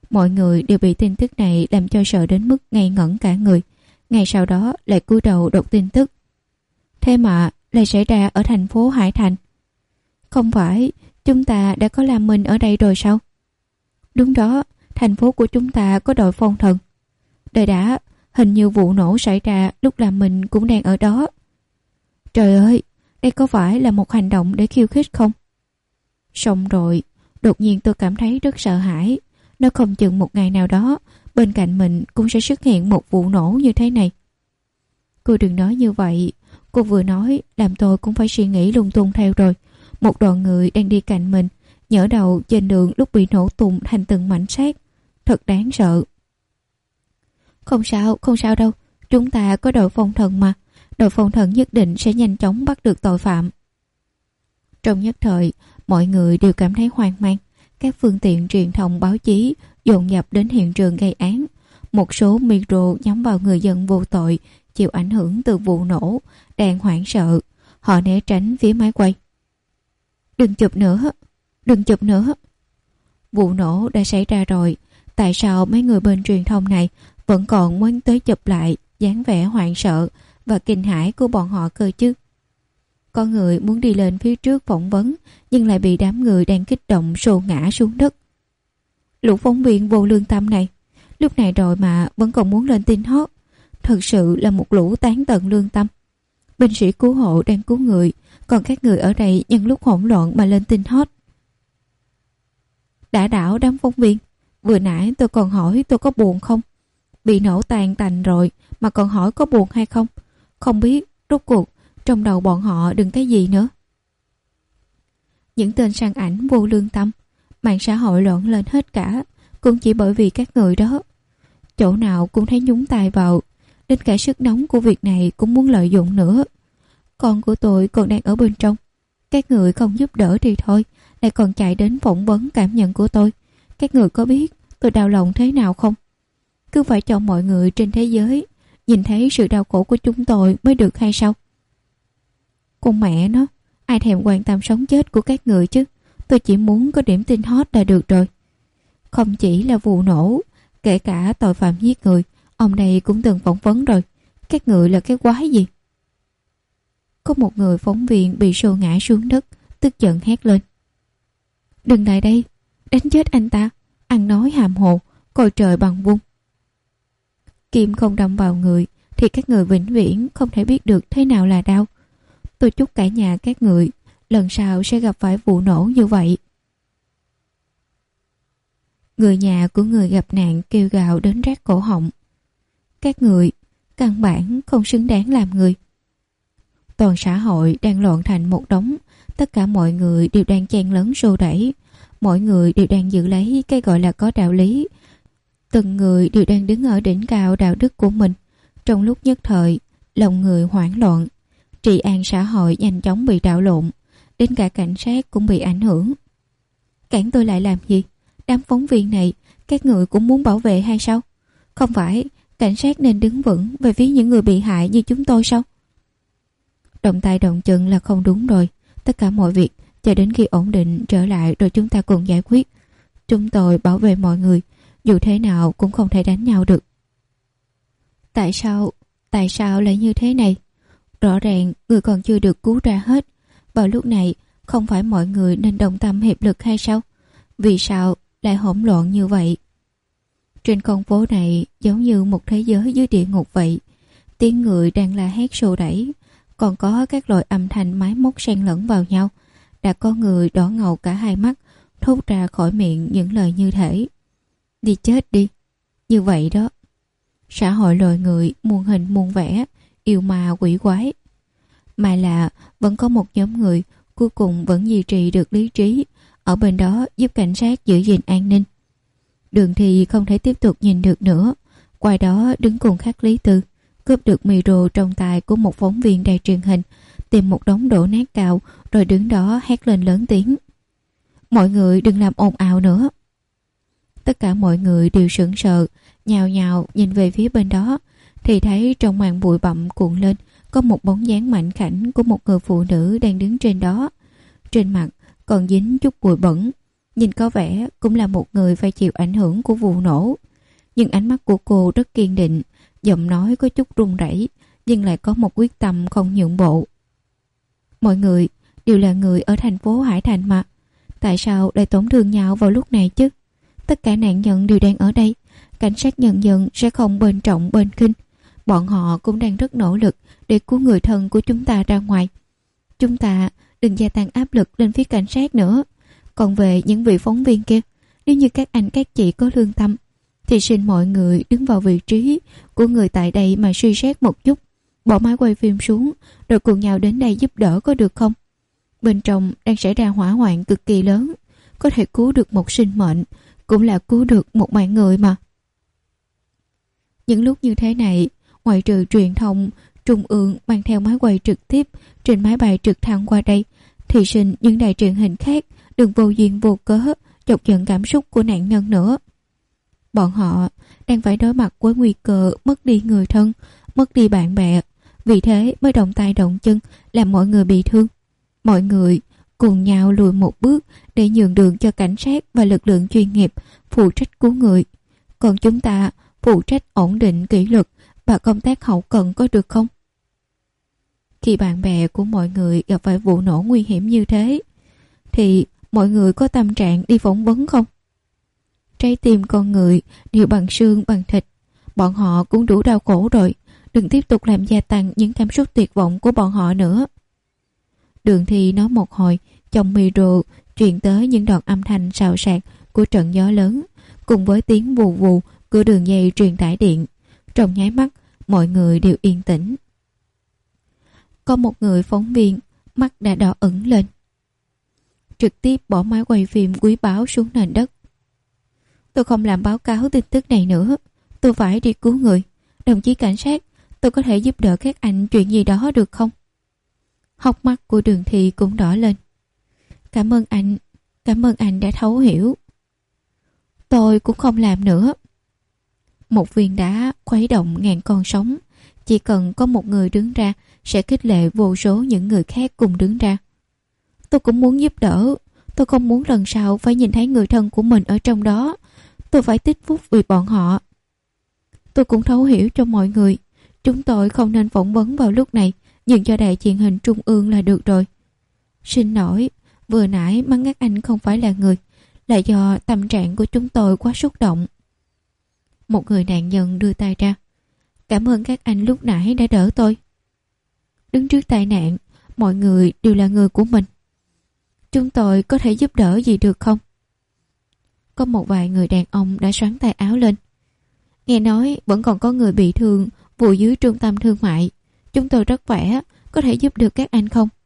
Mọi người đều bị tin tức này làm cho sợ đến mức ngây ngẩn cả người. Ngay sau đó lại cúi đầu đọc tin tức. Thế mà lại xảy ra ở thành phố Hải Thành. Không phải chúng ta đã có Lam Minh ở đây rồi sao? Đúng đó, thành phố của chúng ta có đội phong thần. Đời đã, hình như vụ nổ xảy ra lúc Lam Minh cũng đang ở đó. Trời ơi, đây có phải là một hành động để khiêu khích không? Xong rồi, đột nhiên tôi cảm thấy rất sợ hãi. Nó không chừng một ngày nào đó, bên cạnh mình cũng sẽ xuất hiện một vụ nổ như thế này. Cô đừng nói như vậy. Cô vừa nói làm tôi cũng phải suy nghĩ lung tung theo rồi. Một đoàn người đang đi cạnh mình, nhỡ đầu trên đường lúc bị nổ tung thành từng mảnh xác. Thật đáng sợ. Không sao, không sao đâu. Chúng ta có đội phong thần mà. Đội phong thần nhất định sẽ nhanh chóng bắt được tội phạm. Trong nhất thời, mọi người đều cảm thấy hoang mang. Các phương tiện truyền thông báo chí dồn dập đến hiện trường gây án. Một số micro nhắm vào người dân vô tội chịu ảnh hưởng từ vụ nổ đang hoảng sợ. Họ né tránh phía máy quay. Đừng chụp nữa, đừng chụp nữa. Vụ nổ đã xảy ra rồi. Tại sao mấy người bên truyền thông này vẫn còn muốn tới chụp lại dáng vẻ hoảng sợ và kinh hãi của bọn họ cơ chứ? Có người muốn đi lên phía trước phỏng vấn nhưng lại bị đám người đang kích động xô ngã xuống đất. Lũ phóng viên vô lương tâm này, lúc này rồi mà vẫn còn muốn lên tin hot. Thật sự là một lũ tán tận lương tâm. Binh sĩ cứu hộ đang cứu người, còn các người ở đây nhân lúc hỗn loạn mà lên tin hot. Đã đảo đám phóng viên. Vừa nãy tôi còn hỏi tôi có buồn không? Bị nổ tàn tành rồi mà còn hỏi có buồn hay không? Không biết rốt cuộc trong đầu bọn họ đừng cái gì nữa. Những tên săn ảnh vô lương tâm, mạng xã hội loạn lên hết cả, cũng chỉ bởi vì các người đó. Chỗ nào cũng thấy nhúng tay vào, đến cả sức nóng của việc này cũng muốn lợi dụng nữa. Con của tôi còn đang ở bên trong. Các người không giúp đỡ thì thôi, lại còn chạy đến phỏng vấn cảm nhận của tôi. Các người có biết tôi đau lòng thế nào không? Cứ phải cho mọi người trên thế giới nhìn thấy sự đau khổ của chúng tôi mới được hay sao? Con mẹ nó, ai thèm quan tâm sống chết của các người chứ? Tôi chỉ muốn có điểm tin hot là được rồi. Không chỉ là vụ nổ, kể cả tội phạm giết người, ông đây cũng từng phỏng vấn rồi. Các người là cái quái gì? Có một người phóng viên bị xô ngã xuống đất, tức giận hét lên. Đừng lại đây, đánh chết anh ta, ăn nói hàm hồ, coi trời bằng vung. Kim không đâm vào người thì các người vĩnh viễn không thể biết được thế nào là đau. Tôi chúc cả nhà các người lần sau sẽ gặp phải vụ nổ như vậy. Người nhà của người gặp nạn kêu gào đến rát cổ họng. Các người căn bản không xứng đáng làm người. Toàn xã hội đang loạn thành một đống. Tất cả mọi người đều đang chen lấn xô đẩy. Mọi người đều đang giữ lấy cái gọi là có đạo lý. Từng người đều đang đứng ở đỉnh cao đạo đức của mình. Trong lúc nhất thời, lòng người hoảng loạn. Trị an xã hội nhanh chóng bị đảo lộn. Đến cả cảnh sát cũng bị ảnh hưởng. Cản tôi lại làm gì? Đám phóng viên này, các người cũng muốn bảo vệ hay sao? Không phải cảnh sát nên đứng vững về phía những người bị hại như chúng tôi sao? Động tay động chân là không đúng rồi. Tất cả mọi việc chờ đến khi ổn định trở lại rồi chúng ta cùng giải quyết. Chúng tôi bảo vệ mọi người, dù thế nào cũng không thể đánh nhau được. Tại sao? Tại sao lại như thế này? Rõ ràng người còn chưa được cứu ra hết. Vào lúc này không phải mọi người nên đồng tâm hiệp lực hay sao? Vì sao lại hỗn loạn như vậy? Trên con phố này giống như một thế giới dưới địa ngục vậy. Tiếng người đang la hét xô đẩy, còn có các loại âm thanh máy móc xen lẫn vào nhau. Đã có người đỏ ngầu cả hai mắt, thốt ra khỏi miệng những lời như thể đi chết đi. Như vậy đó. Xã hội loài người muôn hình muôn vẻ, yêu ma quỷ quái. Mà là vẫn có một nhóm người cuối cùng vẫn duy trì được lý trí, ở bên đó giúp cảnh sát giữ gìn an ninh. Đường thì không thể tiếp tục nhìn được nữa. Qua đó đứng cùng Khắc Lý Tư, cướp được micro trong tay của một phóng viên đài truyền hình, tìm một đống đổ nát cao, rồi đứng đó hét lên lớn tiếng. Mọi người đừng làm ồn ào nữa. Tất cả mọi người đều sững sờ, nhào nhào nhìn về phía bên đó, thì thấy trong màn bụi bặm cuộn lên có một bóng dáng mảnh khảnh của một người phụ nữ đang đứng trên đó. Trên mặt còn dính chút bụi bẩn, nhìn có vẻ cũng là một người phải chịu ảnh hưởng của vụ nổ. Nhưng ánh mắt của cô rất kiên định, giọng nói có chút run rẩy, nhưng lại có một quyết tâm không nhượng bộ. Mọi người đều là người ở thành phố Hải Thành mà. Tại sao lại tổn thương nhau vào lúc này chứ? Tất cả nạn nhân đều đang ở đây. Cảnh sát nhân dân sẽ không bên trọng bên khinh. Bọn họ cũng đang rất nỗ lực để cứu người thân của chúng ta ra ngoài. Chúng ta đừng gia tăng áp lực lên phía cảnh sát nữa. Còn về những vị phóng viên kia, nếu như các anh các chị có lương tâm, thì xin mọi người đứng vào vị trí của người tại đây mà suy xét một chút. Bỏ máy quay phim xuống, rồi cùng nhau đến đây giúp đỡ có được không? Bên trong đang xảy ra hỏa hoạn cực kỳ lớn. Có thể cứu được một sinh mệnh, cũng là cứu được một mạng người mà. Những lúc như thế này, ngoại trừ truyền thông trung ương mang theo máy quay trực tiếp trên máy bay trực thăng qua đây, thì xin những đài truyền hình khác đừng vô duyên vô cớ chọc giận cảm xúc của nạn nhân nữa. Bọn họ đang phải đối mặt với nguy cơ mất đi người thân, mất đi bạn bè, vì thế mới động tay động chân làm mọi người bị thương. Mọi người cùng nhau lùi một bước để nhường đường cho cảnh sát và lực lượng chuyên nghiệp phụ trách cứu người. Còn chúng ta phụ trách ổn định kỷ luật và công tác hậu cần có được không? Khi bạn bè của mọi người gặp phải vụ nổ nguy hiểm như thế, thì mọi người có tâm trạng đi phỏng vấn không? Trái tim con người đều bằng xương bằng thịt. Bọn họ cũng đủ đau khổ rồi. Đừng tiếp tục làm gia tăng những cảm xúc tuyệt vọng của bọn họ nữa. Đường Thi nói một hồi, trong micro truyền tới những đoạn âm thanh xào xạc của trận gió lớn, cùng với tiếng vù vù của đường dây truyền tải điện. Trong nháy mắt, mọi người đều yên tĩnh. Có một người phóng viên, mắt đã đỏ ửng lên. Trực tiếp bỏ máy quay phim quý báu xuống nền đất. Tôi không làm báo cáo tin tức này nữa. Tôi phải đi cứu người. Đồng chí cảnh sát, tôi có thể giúp đỡ các anh chuyện gì đó được không? Hốc mắt của Đường Thi cũng đỏ lên. Cảm ơn anh, cảm ơn anh đã thấu hiểu. Tôi cũng không làm nữa. Một viên đá khuấy động ngàn con sóng. Chỉ cần có một người đứng ra sẽ khích lệ vô số những người khác cùng đứng ra. Tôi cũng muốn giúp đỡ. Tôi không muốn lần sau phải nhìn thấy người thân của mình ở trong đó. Tôi phải tích phúc vì bọn họ. Tôi cũng thấu hiểu cho mọi người. Chúng tôi không nên phỏng vấn vào lúc này, nhưng cho đài truyền hình trung ương là được rồi. Xin lỗi, vừa nãy mắng các anh không phải là người, là do tâm trạng của chúng tôi quá xúc động. Một người nạn nhân đưa tay ra. Cảm ơn các anh lúc nãy đã đỡ tôi. Đứng trước tai nạn, mọi người đều là người của mình. Chúng tôi có thể giúp đỡ gì được không? Có một vài người đàn ông đã xoắn tay áo lên. Nghe nói vẫn còn có người bị thương vụ dưới trung tâm thương mại. Chúng tôi rất khỏe, có thể giúp được các anh không?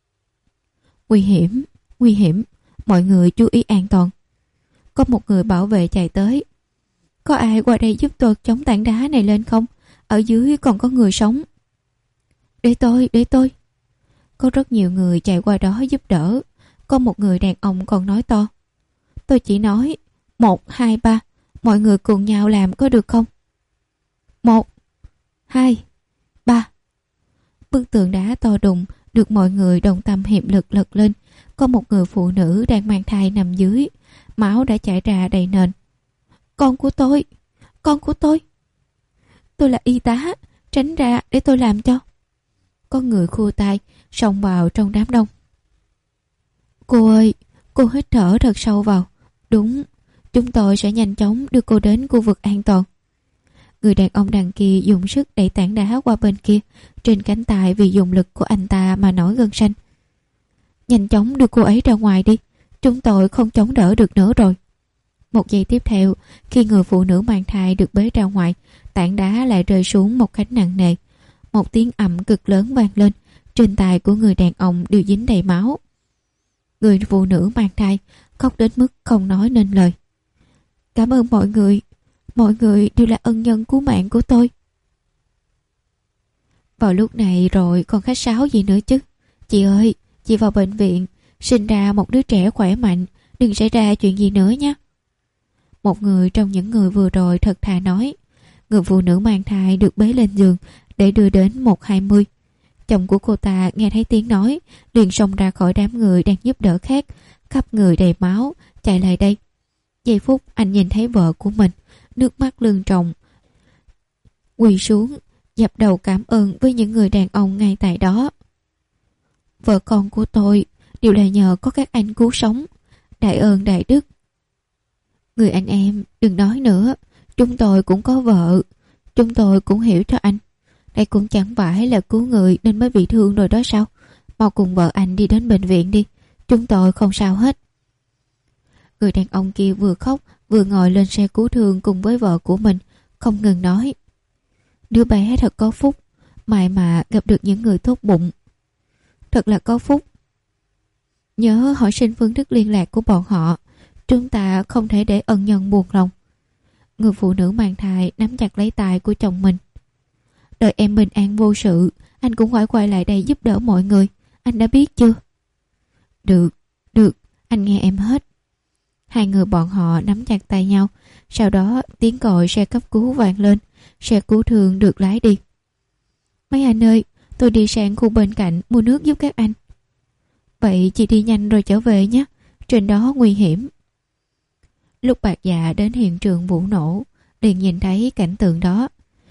Nguy hiểm, nguy hiểm, mọi người chú ý an toàn. Có một người bảo vệ chạy tới. Có ai qua đây giúp tôi chống tảng đá này lên không? Ở dưới còn có người sống. Để tôi, để tôi. Có rất nhiều người chạy qua đó giúp đỡ. Có một người đàn ông còn nói to. Tôi chỉ nói một, hai, ba. Mọi người cùng nhau làm có được không? Một, hai, ba. Bức tường đá to đùng được mọi người đồng tâm hiệp lực lật lên. Có một người phụ nữ đang mang thai nằm dưới. Máu đã chảy ra đầy nền. Con của tôi, con của tôi. Tôi là y tá, tránh ra để tôi làm cho. Có người khua tay, xông vào trong đám đông. Cô ơi, cô hít thở thật sâu vào. Đúng, chúng tôi sẽ nhanh chóng đưa cô đến khu vực an toàn. Người đàn ông đằng kia dùng sức đẩy tảng đá qua bên kia. Trên cánh tay vì dùng lực của anh ta mà nổi gân xanh. Nhanh chóng đưa cô ấy ra ngoài đi. Chúng tôi không chống đỡ được nữa rồi. Một giây tiếp theo, khi người phụ nữ mang thai được bế ra ngoài, tảng đá lại rơi xuống một cách nặng nề. Một tiếng ầm cực lớn vang lên. Trên tay của người đàn ông đều dính đầy máu. Người phụ nữ mang thai khóc đến mức không nói nên lời. Cảm ơn mọi người. Mọi người đều là ân nhân cứu mạng của tôi. Vào lúc này rồi còn khách sáo gì nữa chứ? Chị ơi, chị vào bệnh viện, sinh ra một đứa trẻ khỏe mạnh, đừng xảy ra chuyện gì nữa nhé. Một người trong những người vừa rồi thật thà nói. Người phụ nữ mang thai được bế lên giường để đưa đến một hai mươi. Chồng của cô ta nghe thấy tiếng nói, liền xông ra khỏi đám người đang giúp đỡ khác, khắp người đầy máu, chạy lại đây. Giây phút anh nhìn thấy vợ của mình, nước mắt lưng tròng, quỳ xuống, dập đầu cảm ơn với những người đàn ông ngay tại đó. Vợ con của tôi đều là nhờ có các anh cứu sống, đại ơn đại đức. Người anh em đừng nói nữa, chúng tôi cũng có vợ, chúng tôi cũng hiểu cho anh. Đây cũng chẳng phải là cứu người nên mới bị thương rồi đó sao? Mau cùng vợ anh đi đến bệnh viện đi, chúng tôi không sao hết. Người đàn ông kia vừa khóc vừa ngồi lên xe cứu thương cùng với vợ của mình, không ngừng nói: đứa bé thật có phúc, may mà gặp được những người tốt bụng. Thật là có phúc. Nhớ hỏi xin phương thức liên lạc của bọn họ, chúng ta không thể để ân nhân buồn lòng. Người phụ nữ mang thai nắm chặt lấy tay của chồng mình. Đợi em bình an vô sự, anh cũng phải quay lại đây giúp đỡ mọi người, anh đã biết chưa? Được, được, anh nghe em hết. Hai người bọn họ nắm chặt tay nhau, sau đó tiếng còi xe cấp cứu vang lên, xe cứu thương được lái đi. Mấy anh ơi, tôi đi sang khu bên cạnh mua nước giúp các anh. Vậy chị đi nhanh rồi trở về nhé, trên đó nguy hiểm. Lúc Bạc Dạ đến hiện trường vụ nổ, liền nhìn thấy cảnh tượng đó.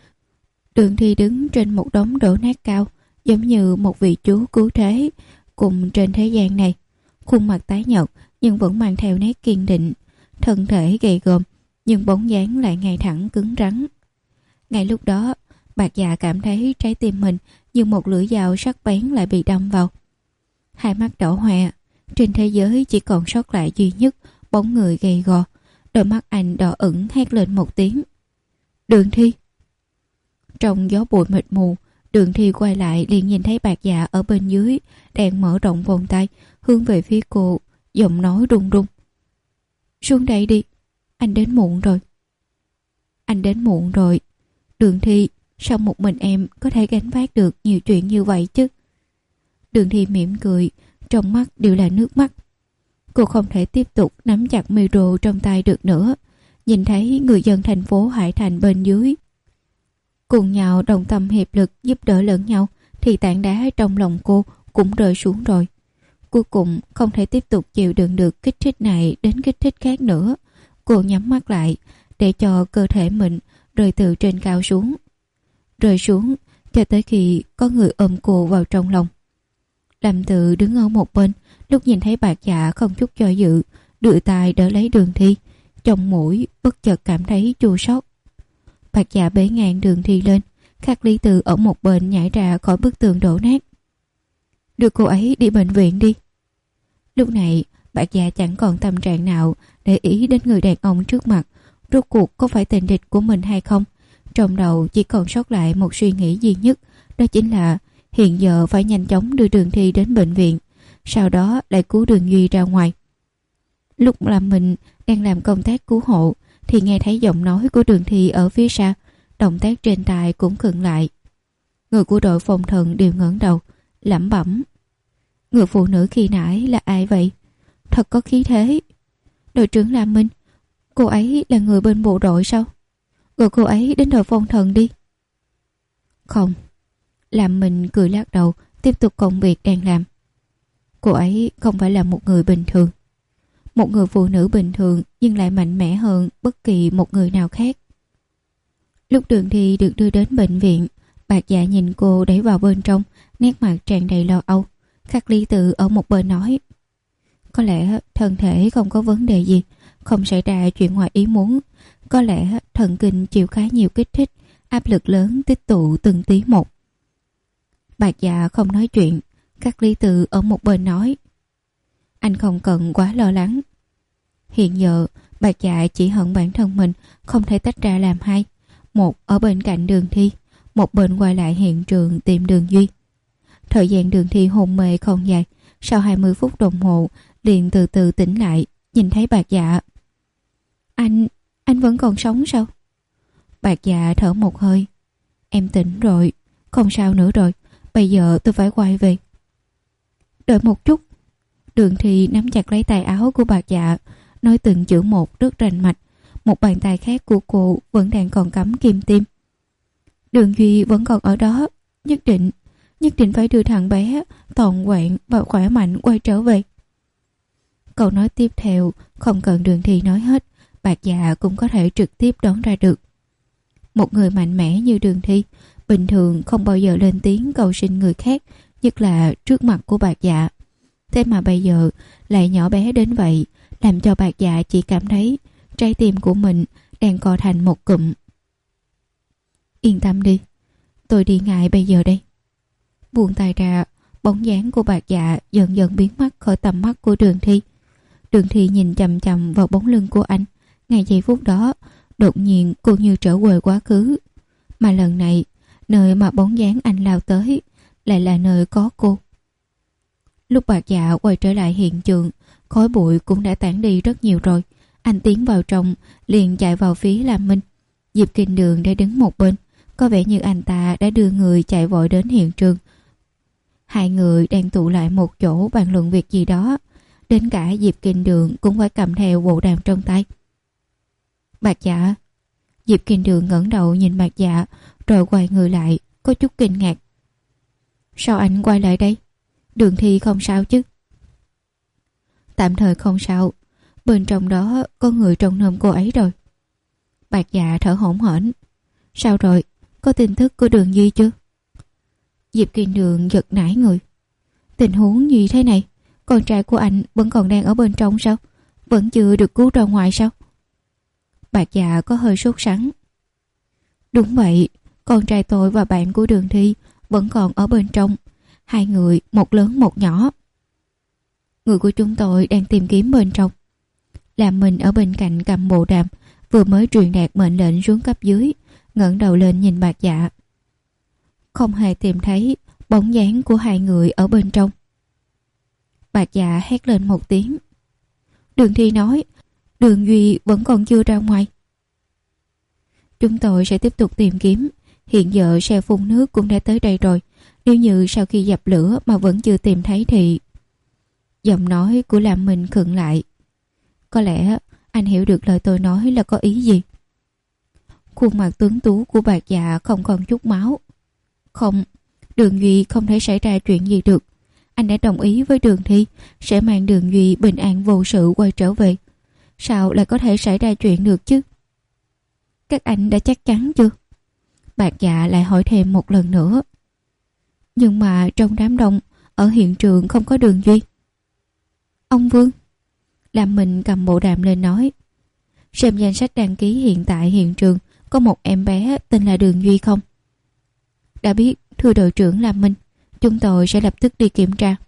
Đường Thi đứng trên một đống đổ nát cao, giống như một vị chúa cứu thế cùng trên thế gian này. Khuôn mặt tái nhợt nhưng vẫn mang theo nét kiên định, thân thể gầy gòm nhưng bóng dáng lại ngay thẳng cứng rắn. Ngay lúc đó, Bạc Dạ cảm thấy trái tim mình như một lưỡi dao sắc bén lại bị đâm vào. Hai mắt đỏ hoe, trên thế giới chỉ còn sót lại duy nhất bóng người gầy gò. Đôi mắt anh đỏ ửng hét lên một tiếng: Đường Thi! Trong gió bụi mịt mù, Đường Thi quay lại liền nhìn thấy Bạc Dạ ở bên dưới đang mở rộng vòng tay hướng về phía cô, giọng nói run run: xuống đây đi, anh đến muộn rồi. Anh đến muộn rồi. Đường Thi, sao một mình em có thể gánh vác được nhiều chuyện như vậy chứ? Đường Thi mỉm cười, trong mắt đều là nước mắt. Cô không thể tiếp tục nắm chặt micro trong tay được nữa. Nhìn thấy người dân thành phố Hải Thành bên dưới cùng nhau đồng tâm hiệp lực giúp đỡ lẫn nhau, thì tảng đá trong lòng cô cũng rơi xuống rồi. Cuối cùng không thể tiếp tục chịu đựng được kích thích này đến kích thích khác nữa. Cô nhắm mắt lại để cho cơ thể mình rơi từ trên cao xuống, rơi xuống cho tới khi có người ôm cô vào trong lòng. Lâm Tự đứng ở một bên, lúc nhìn thấy Bạc Dạ không chút do dự đưa tay đỡ lấy Đường Thi, trong mũi bất chợt cảm thấy chua xót. Bạc Dạ bế ngang Đường Thi lên, Khắc Lý Từ ở một bên nhảy ra khỏi bức tường đổ nát. Đưa cô ấy đi bệnh viện đi. Lúc này Bạc Dạ chẳng còn tâm trạng nào để ý đến người đàn ông trước mặt, rốt cuộc có phải tình địch của mình hay không. Trong đầu chỉ còn sót lại một suy nghĩ duy nhất, đó chính là hiện giờ phải nhanh chóng đưa Đường Thi đến bệnh viện, sau đó lại cứu Đường Duy ra ngoài. Lúc làm mình đang làm công tác cứu hộ thì nghe thấy giọng nói của Đường Thi ở phía sau, động tác trên tay cũng khựng lại. Người của đội phòng thần đều ngẩng đầu, lẩm bẩm: người phụ nữ khi nãy là ai vậy? Thật có khí thế. Đội trưởng Lam Minh, cô ấy là người bên bộ đội sao? Gọi cô ấy đến đội phong thần đi. Không. Lam Minh cười lắc đầu, tiếp tục công việc đang làm. Cô ấy không phải là một người bình thường. Một người phụ nữ bình thường nhưng lại mạnh mẽ hơn bất kỳ một người nào khác. Lúc Đường Thi được đưa đến bệnh viện, Bạc Dạ nhìn cô đẩy vào bên trong, nét mặt tràn đầy lo âu. Khắc Lý Tự ở một bên nói: có lẽ thân thể không có vấn đề gì, không xảy ra chuyện ngoài ý muốn. Có lẽ thần kinh chịu khá nhiều kích thích, áp lực lớn tích tụ từng tí một. Bạc Dạ không nói chuyện. Khắc Lý Tự ở một bên nói: anh không cần quá lo lắng. Hiện giờ Bạc Dạ chỉ hận bản thân mình không thể tách ra làm hai, một ở bên cạnh Đường Thi, một bên quay lại hiện trường tìm Đường Duy. Thời gian Đường Thi hôn mê không dài, sau hai mươi phút đồng hồ liền từ từ tỉnh lại, nhìn thấy Bạc Dạ. Anh, anh vẫn còn sống sao? Bạc Dạ thở một hơi. Em tỉnh rồi, không sao nữa rồi, bây giờ tôi phải quay về. Đợi một chút. Đường Thi nắm chặt lấy tay áo của Bạc Dạ, nói từng chữ một rất rành mạch. Một bàn tay khác của cô vẫn đang còn cắm kim tim. Đường Duy vẫn còn ở đó, nhất định, nhất định phải đưa thằng bé toàn vẹn và khỏe mạnh quay trở về. câu nói tiếp theo không cần Đường Thi nói hết, Bạc Dạ cũng có thể trực tiếp đoán ra được. Một người mạnh mẽ như Đường Thi bình thường không bao giờ lên tiếng cầu xin người khác, nhất là trước mặt của Bạc Dạ. Thế mà bây giờ lại nhỏ bé đến vậy, làm cho Bạc Dạ chỉ cảm thấy trái tim của mình đang co thành một cụm. Yên tâm đi, tôi đi ngay bây giờ đây. Buông tay ra, bóng dáng của Bạc Dạ dần dần biến mất khỏi tầm mắt của Đường Thi. Đường Thi nhìn chằm chằm vào bóng lưng của anh. Ngay giây phút đó, đột nhiên cô như trở về quá khứ. Mà lần này, nơi mà bóng dáng anh lao tới lại là nơi có cô. Lúc Bạc Dạ quay trở lại hiện trường, khói bụi cũng đã tản đi rất nhiều rồi. Anh tiến vào trong, liền chạy vào phía Lam Minh. Diệp Kinh Đường đã đứng một bên, có vẻ như anh ta đã đưa người chạy vội đến hiện trường. Hai người đang tụ lại một chỗ bàn luận việc gì đó. Đến cả Diệp Kinh Đường cũng phải cầm theo bộ đàm trong tay. Bạc Dạ. Diệp Kinh Đường ngẩng đầu nhìn Bạc Dạ, rồi quay người lại, có chút kinh ngạc. Sao anh quay lại đây? Đường Thi không sao chứ? Tạm thời không sao. Bên trong đó có người trông nom cô ấy rồi. Bạc Dạ thở hổn hển. Sao rồi? Có tin tức của Đường Duy chưa? Diệp Kinh Đường giật nảy người. Tình huống gì thế này? Con trai của anh vẫn còn đang ở bên trong sao? Vẫn chưa được cứu ra ngoài sao? Bạc Dạ có hơi sốt sắng. Đúng vậy, con trai tôi và bạn của Đường Thi vẫn còn ở bên trong. Hai người, một lớn một nhỏ. Người của chúng tôi đang tìm kiếm bên trong. Làm mình ở bên cạnh cầm bộ đàm, vừa mới truyền đạt mệnh lệnh xuống cấp dưới, ngẩng đầu lên nhìn Bạc Dạ. Không hề tìm thấy bóng dáng của hai người ở bên trong. Bạc Dạ hét lên một tiếng. Đường Thi nói, Đường Duy vẫn còn chưa ra ngoài. Chúng tôi sẽ tiếp tục tìm kiếm. Hiện giờ xe phun nước cũng đã tới đây rồi. Nếu như sau khi dập lửa mà vẫn chưa tìm thấy thì... Giọng nói của Lam Minh khựng lại. Có lẽ anh hiểu được lời tôi nói là có ý gì. Khuôn mặt tuấn tú của Bạc Dạ không còn chút máu. Không, Đường Duy không thể xảy ra chuyện gì được. Anh đã đồng ý với Đường Thi sẽ mang Đường Duy bình an vô sự quay trở về. Sao lại có thể xảy ra chuyện được chứ? Các anh đã chắc chắn chưa? Bạc Dạ lại hỏi thêm một lần nữa. Nhưng mà trong đám đông ở hiện trường không có Đường Duy. Ông Vương. Lam Minh cầm bộ đàm lên nói. Xem danh sách đăng ký hiện tại hiện trường có một em bé tên là Đường Duy không? Đã biết, thưa đội trưởng Lam Minh. Chúng tôi sẽ lập tức đi kiểm tra.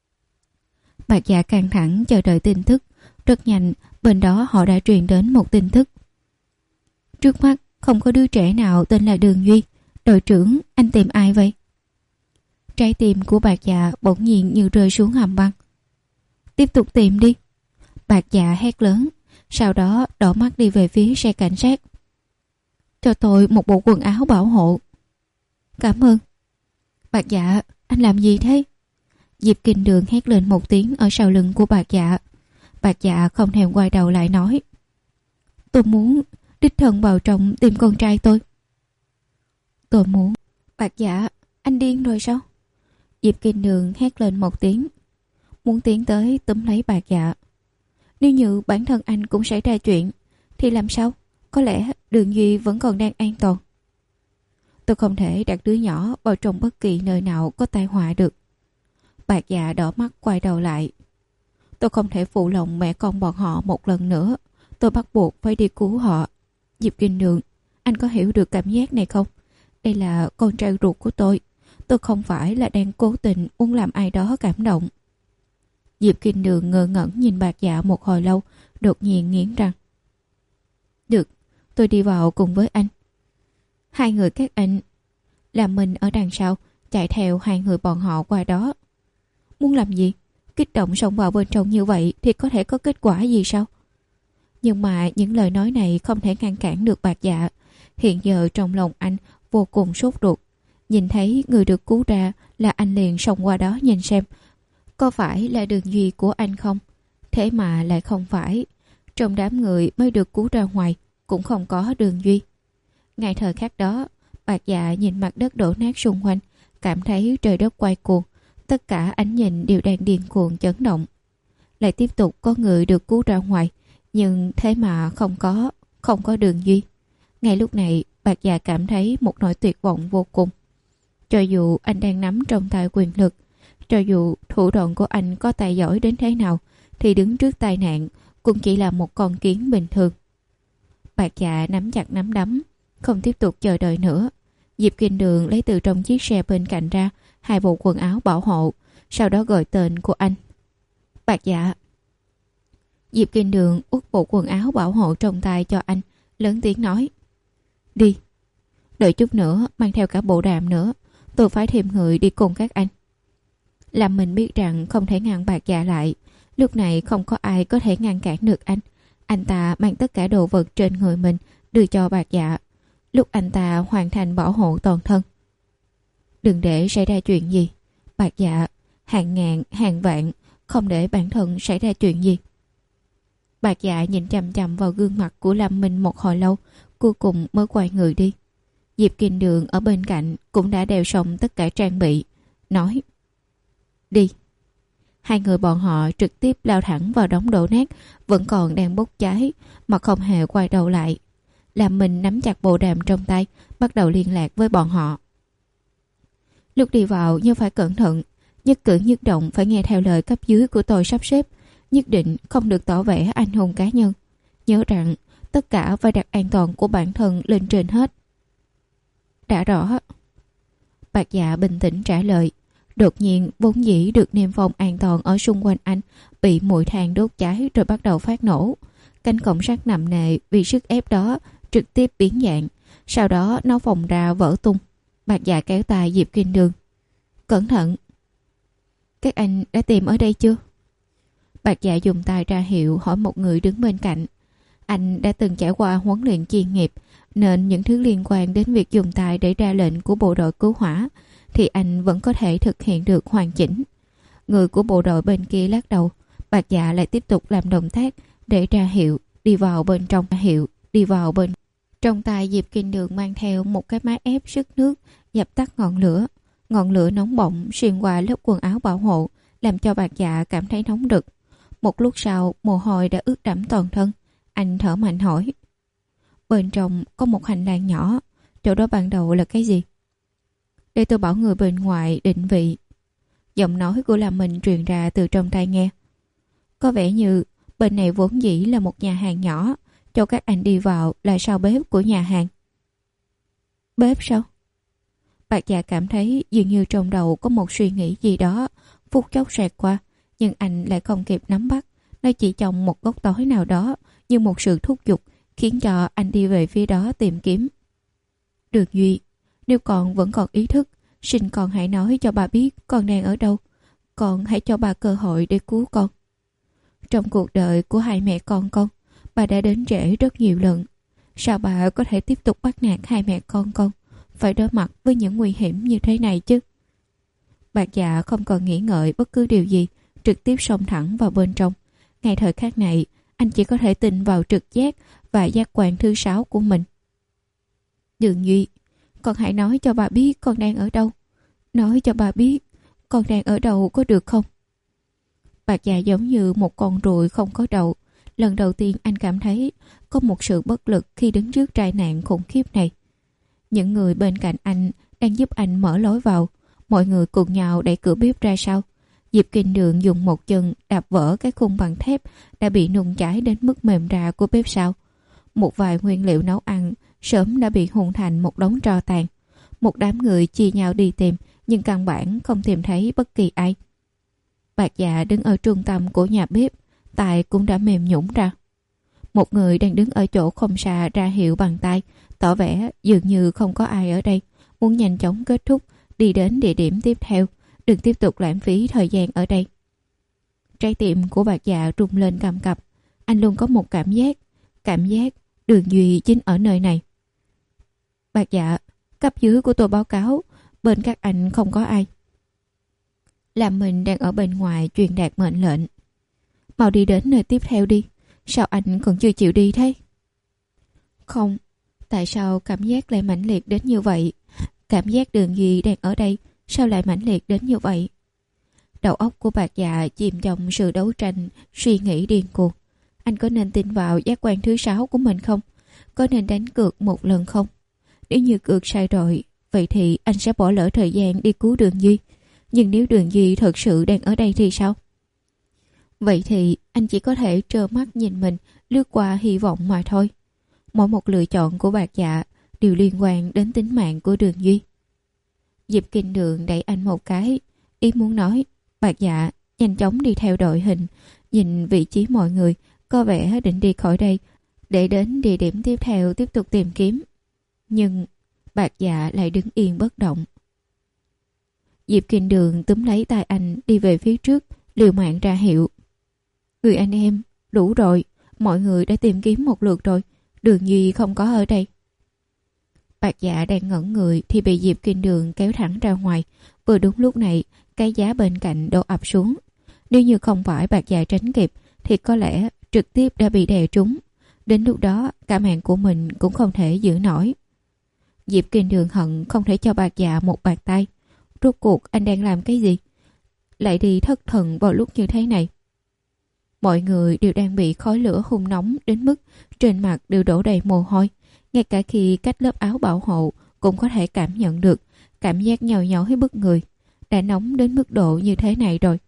Bạc Dạ căng thẳng chờ đợi tin tức. Rất nhanh, bên đó họ đã truyền đến một tin tức. Trước mắt không có đứa trẻ nào tên là Đường Duy. Đội trưởng, anh tìm ai vậy? Trái tim của Bạc Dạ bỗng nhiên như rơi xuống hầm băng. Tiếp tục tìm đi. Bạc Dạ hét lớn, sau đó đỏ mắt đi về phía xe cảnh sát. Cho tôi một bộ quần áo bảo hộ. Cảm ơn. Bạc Dạ, anh làm gì thế? Diệp Kinh Đường hét lên một tiếng ở sau lưng của Bạc Dạ. Bạc Dạ không thèm quay đầu lại nói. Tôi muốn đích thân vào trong tìm con trai tôi. Tôi muốn. Bạc Dạ, anh điên rồi sao? Diệp Kinh Đường hét lên một tiếng, muốn tiến tới túm lấy Bạc Dạ. Nếu như bản thân anh cũng xảy ra chuyện thì làm sao? Có lẽ Đường Duy vẫn còn đang an toàn. Tôi không thể đặt đứa nhỏ vào trong bất kỳ nơi nào có tai họa được. Bạc Dạ đỏ mắt quay đầu lại. Tôi không thể phụ lòng mẹ con bọn họ một lần nữa. Tôi bắt buộc phải đi cứu họ. Diệp Kinh Đường, anh có hiểu được cảm giác này không? Đây là con trai ruột của tôi. Tôi không phải là đang cố tình muốn làm ai đó cảm động. Diệp Kinh Đường ngơ ngẩn nhìn Bạc Dạ một hồi lâu, đột nhiên nghiến răng. Được, tôi đi vào cùng với anh. Hai người các anh. Làm mình ở đằng sau, chạy theo hai người bọn họ qua đó. Muốn làm gì? Kích động xông vào bên trong như vậy thì có thể có kết quả gì sao? Nhưng mà những lời nói này không thể ngăn cản được Bạc Dạ. Hiện giờ trong lòng anh vô cùng sốt ruột. Nhìn thấy người được cứu ra là anh liền xông qua đó nhìn xem có phải là Đường Duy của anh không. Thế mà lại không phải. Trong đám người mới được cứu ra ngoài cũng không có Đường Duy. Ngay thời khắc đó, Bạc Dạ nhìn mặt đất đổ nát xung quanh, cảm thấy trời đất quay cuồng. Tất cả ánh nhìn đều đang điên cuồng chấn động. lại tiếp tục có người được cứu ra ngoài, nhưng thế mà không có, không có Đường Duy. Ngay lúc này, Bạc Dạ cảm thấy một nỗi tuyệt vọng vô cùng. Cho dù anh đang nắm trong tay quyền lực, cho dù thủ đoạn của anh có tài giỏi đến thế nào, thì đứng trước tai nạn cũng chỉ là một con kiến bình thường. Bạc Dạ nắm chặt nắm đấm, không tiếp tục chờ đợi nữa. Diệp Kinh Đường lấy từ trong chiếc xe bên cạnh ra hai bộ quần áo bảo hộ, sau đó gọi tên của anh. Bạc Dạ. Diệp Kinh Đường uất bộ quần áo bảo hộ trong tay cho anh, lớn tiếng nói: Đi. Đợi chút nữa, mang theo cả bộ đàm nữa, tôi phải thêm người đi cùng các anh. Làm mình biết rằng không thể ngăn Bạc Dạ lại. Lúc này không có ai có thể ngăn cản được anh. Anh ta mang tất cả đồ vật trên người mình đưa cho Bạc Dạ, lúc anh ta hoàn thành bảo hộ toàn thân. Đừng để xảy ra chuyện gì, Bạc Dạ. Hàng ngàn, hàng vạn, không để bản thân xảy ra chuyện gì. Bạc Dạ nhìn chằm chằm vào gương mặt của Lâm Minh một hồi lâu, cuối cùng mới quay người đi. Diệp Kinh Đường ở bên cạnh cũng đã đeo xong tất cả trang bị, nói: Đi. Hai người bọn họ trực tiếp lao thẳng vào đống đổ nát vẫn còn đang bốc cháy, mà không hề quay đầu lại. Làm mình nắm chặt bộ đàm trong tay, bắt đầu liên lạc với bọn họ. Lúc đi vào nhưng phải cẩn thận, nhất cử nhất động phải nghe theo lời cấp dưới của tôi sắp xếp, nhất định không được tỏ vẻ anh hùng cá nhân. Nhớ rằng tất cả phải đặt an toàn của bản thân lên trên hết. Đã rõ. Bạc Dạ bình tĩnh trả lời. Đột nhiên vốn dĩ được niêm phong an toàn ở xung quanh anh bị mũi than đốt cháy rồi bắt đầu phát nổ. Cánh cổng sắt nặng nề vì sức ép đó trực tiếp biến dạng, sau đó nó phồng ra vỡ tung. Bạc Dạ kéo tay Diệp Kinh Đường: Cẩn thận. Các anh đã tìm ở đây chưa? Bạc Dạ dùng tay ra hiệu hỏi một người đứng bên cạnh. Anh đã từng trải qua huấn luyện chuyên nghiệp, nên những thứ liên quan đến việc dùng tay để ra lệnh của bộ đội cứu hỏa thì anh vẫn có thể thực hiện được hoàn chỉnh. Người của bộ đội bên kia lắc đầu. Bạc Dạ lại tiếp tục làm động tác để ra hiệu đi vào bên trong. Hiệu đi vào bên trong tay Diệp Kinh Đường mang theo một cái máy ép sức nước dập tắt ngọn lửa. Ngọn lửa nóng bỏng xuyên qua lớp quần áo bảo hộ, làm cho Bạc Dạ cảm thấy nóng rực. Một lúc sau, mồ hôi đã ướt đẫm toàn thân. Anh thở mạnh hỏi: Bên trong có một hành lang nhỏ, chỗ đó ban đầu là cái gì? Để tôi bảo người bên ngoài định vị. Giọng nói của Lâm Minh truyền ra từ trong tai nghe. Có vẻ như bên này vốn dĩ là một nhà hàng nhỏ, cho các anh đi vào là sau bếp của nhà hàng. Bếp sao? Bạc Dạ cảm thấy dường như trong đầu có một suy nghĩ gì đó phút chốc xẹt qua, nhưng anh lại không kịp nắm bắt. Nó chỉ trong một góc tối nào đó, như một sự thúc giục, khiến cho anh đi về phía đó tìm kiếm. Đường Duy, nếu con vẫn còn ý thức, xin con hãy nói cho bà biết con đang ở đâu. Con hãy cho bà cơ hội để cứu con. Trong cuộc đời của hai mẹ con con, bà đã đến trễ rất nhiều lần. Sao bà có thể tiếp tục bắt nạt hai mẹ con con, phải đối mặt với những nguy hiểm như thế này chứ? Bạc Dạ không còn nghĩ ngợi bất cứ điều gì, trực tiếp xông thẳng vào bên trong. Ngay thời khắc này, anh chỉ có thể tin vào trực giác và giác quan thứ sáu của mình. Đường Duy, con hãy nói cho bà biết con đang ở đâu. Nói cho bà biết con đang ở đâu có được không? Bạc Dạ giống như một con ruồi không có đầu. Lần đầu tiên anh cảm thấy có một sự bất lực khi đứng trước tai nạn khủng khiếp này. Những người bên cạnh anh đang giúp anh mở lối vào. Mọi người cùng nhau đẩy cửa bếp ra sau. Diệp Kinh Đường dùng một chân đạp vỡ cái khung bằng thép đã bị nung cháy đến mức mềm ra của bếp sau. Một vài nguyên liệu nấu ăn sớm đã bị hun thành một đống tro tàn. Một đám người chia nhau đi tìm, nhưng căn bản không tìm thấy bất kỳ ai. Bạc Dạ đứng ở trung tâm của nhà bếp, tay cũng đã mềm nhũn ra. Một người đang đứng ở chỗ không xa ra hiệu bằng tay, tỏ vẻ dường như không có ai ở đây, muốn nhanh chóng kết thúc, đi đến địa điểm tiếp theo, đừng tiếp tục lãng phí thời gian ở đây. Trái tim của Bạc Dạ rung lên cầm cập. Anh luôn có một cảm giác, cảm giác Đường Duy chính ở nơi này. Bạc Dạ, cấp dưới của tôi báo cáo, bên các anh không có ai. Làm mình đang ở bên ngoài truyền đạt mệnh lệnh. Mau đi đến nơi tiếp theo đi. Sao anh còn chưa chịu đi thế? Không, tại sao cảm giác lại mãnh liệt đến như vậy? Cảm giác Đường Duy đang ở đây, sao lại mãnh liệt đến như vậy? Đầu óc của Bạc Dạ chìm trong sự đấu tranh, suy nghĩ điên cuồng. Anh có nên tin vào giác quan thứ sáu của mình không? Có nên đánh cược một lần không? Nếu như cược sai rồi, vậy thì anh sẽ bỏ lỡ thời gian đi cứu Đường Duy. Nhưng nếu Đường Duy thật sự đang ở đây thì sao? Vậy thì anh chỉ có thể trơ mắt nhìn mình lướt qua hy vọng mà thôi. Mỗi một lựa chọn của Bạc Dạ đều liên quan đến tính mạng của Đường Duy. Diệp Kinh Đường đẩy anh một cái, ý muốn nói: Bạc Dạ, nhanh chóng đi theo đội hình, nhìn vị trí mọi người, có vẻ định đi khỏi đây để đến địa điểm tiếp theo tiếp tục tìm kiếm. Nhưng Bạc Dạ lại đứng yên bất động. Diệp Kinh Đường túm lấy tay anh đi về phía trước, liều mạng ra hiệu: Người anh em, đủ rồi, mọi người đã tìm kiếm một lượt rồi, Đường Duy không có ở đây. Bạc Dạ đang ngẩn người thì bị Diệp Kinh Đường kéo thẳng ra ngoài. Vừa đúng lúc này, cái giá bên cạnh đổ ập xuống. Nếu như không phải Bạc Dạ tránh kịp thì có lẽ trực tiếp đã bị đè trúng. Đến lúc đó cả mạng của mình cũng không thể giữ nổi. Diệp Kinh Đường hận không thể cho Bạc Dạ một bạt tay. Rốt cuộc anh đang làm cái gì? Lại đi thất thần vào lúc như thế này. Mọi người đều đang bị khói lửa hung nóng đến mức trên mặt đều đổ đầy mồ hôi. Ngay cả khi cách lớp áo bảo hộ cũng có thể cảm nhận được cảm giác nhàu nhói bức người. Đã nóng đến mức độ như thế này rồi.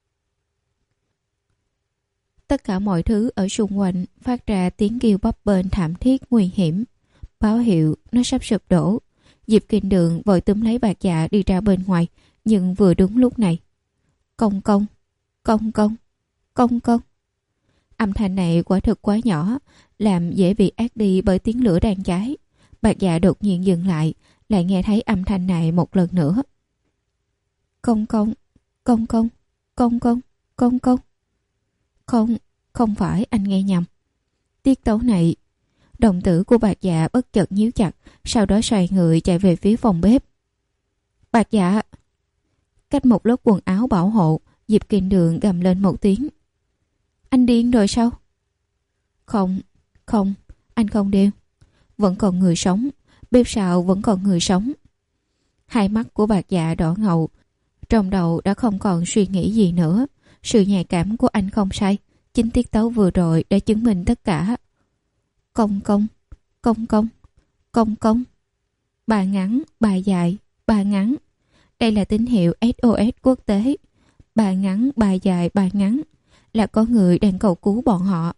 Tất cả mọi thứ ở xung quanh phát ra tiếng kêu bấp bênh thảm thiết nguy hiểm. Báo hiệu nó sắp sụp đổ. Diệp Kinh Đường vội túm lấy Bạc Dạ đi ra bên ngoài. Nhưng vừa đúng lúc này, công công, công công, công công. Âm thanh này quả thực quá nhỏ, làm dễ bị át đi bởi tiếng lửa đang cháy. Bạc Dạ đột nhiên dừng lại, lại nghe thấy âm thanh này một lần nữa. Công công, công công, công công, công công. Không, không phải anh nghe nhầm. Tiết tấu này. Đồng tử của Bạc Dạ bất chợt nhíu chặt, sau đó xoay người chạy về phía phòng bếp. Bạc Dạ. Cách một lớp quần áo bảo hộ, Diệp Kinh Đường gầm lên một tiếng. Anh điên rồi sao? Không, không, anh không điên. Vẫn còn người sống, bếp sau vẫn còn người sống. Hai mắt của Bạc Dạ đỏ ngầu, trong đầu đã không còn suy nghĩ gì nữa. Sự nhạy cảm của anh không sai, chính tiết tấu vừa rồi đã chứng minh tất cả. Công công, công công, công công. Bà ngắn, bà dài, bà ngắn. Đây là tín hiệu ét ô ét quốc tế. Bà ngắn, bà dài, bà ngắn. Là có người đang cầu cứu bọn họ.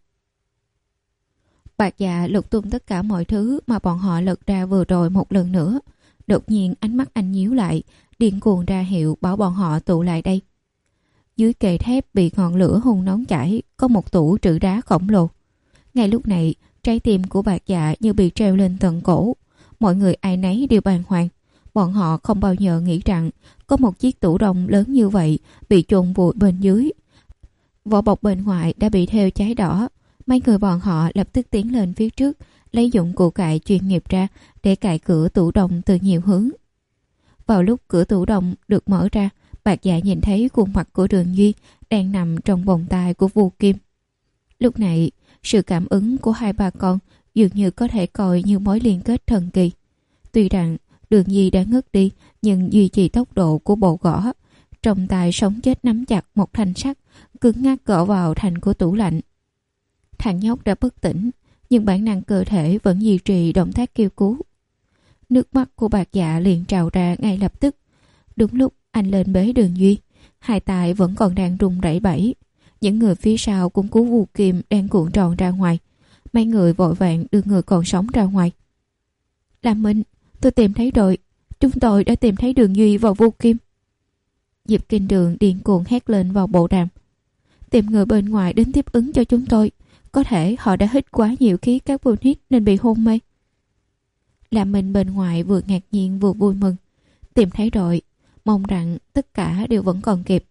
Bạc Dạ lục tung tất cả mọi thứ mà bọn họ lật ra vừa rồi một lần nữa. Đột nhiên ánh mắt anh nhíu lại, điên cuồng ra hiệu bảo bọn họ tụ lại đây. Dưới kệ thép bị ngọn lửa hung nóng chảy có một tủ trữ đá khổng lồ. Ngay lúc này, trái tim của Bạc Dạ như bị treo lên tận cổ. Mọi người ai nấy đều bàng hoàng. Bọn họ không bao giờ nghĩ rằng có một chiếc tủ đông lớn như vậy bị chôn vùi bên dưới. Vỏ bọc bên ngoài đã bị thêu cháy đỏ. Mấy người bọn họ lập tức tiến lên phía trước, lấy dụng cụ cạy chuyên nghiệp ra để cạy cửa tủ đông từ nhiều hướng. Vào lúc cửa tủ đông được mở ra, Bạc Dạ nhìn thấy khuôn mặt của Đường Duy đang nằm trong vòng tay của Vu Kim. Lúc này, sự cảm ứng của hai ba con dường như có thể coi như mối liên kết thần kỳ. Tuy rằng Đường Duy đã ngất đi, nhưng duy trì tốc độ của bộ gõ. Trong tay sống chết nắm chặt một thanh sắt, cứng ngắc gõ vào thành của tủ lạnh. Thằng nhóc đã bất tỉnh, nhưng bản năng cơ thể vẫn duy trì động tác kêu cứu. Nước mắt của Bạc Dạ liền trào ra ngay lập tức. Đúng lúc anh lên bế Đường Duy, hai tay vẫn còn đang run rẩy bẩy. Những người phía sau cũng cứu Vu Kim đang cuộn tròn ra ngoài. Mấy người vội vàng đưa người còn sống ra ngoài. Lam Minh, tôi tìm thấy rồi. Chúng tôi đã tìm thấy Đường Duy và Vu Kim. Diệp Kinh Đường điên cuồng hét lên vào bộ đàm. Tìm người bên ngoài đến tiếp ứng cho chúng tôi. Có thể họ đã hít quá nhiều khí carbonic nên bị hôn mê. Lam Minh bên ngoài vừa ngạc nhiên vừa vui mừng. Tìm thấy rồi, mong rằng tất cả đều vẫn còn kịp.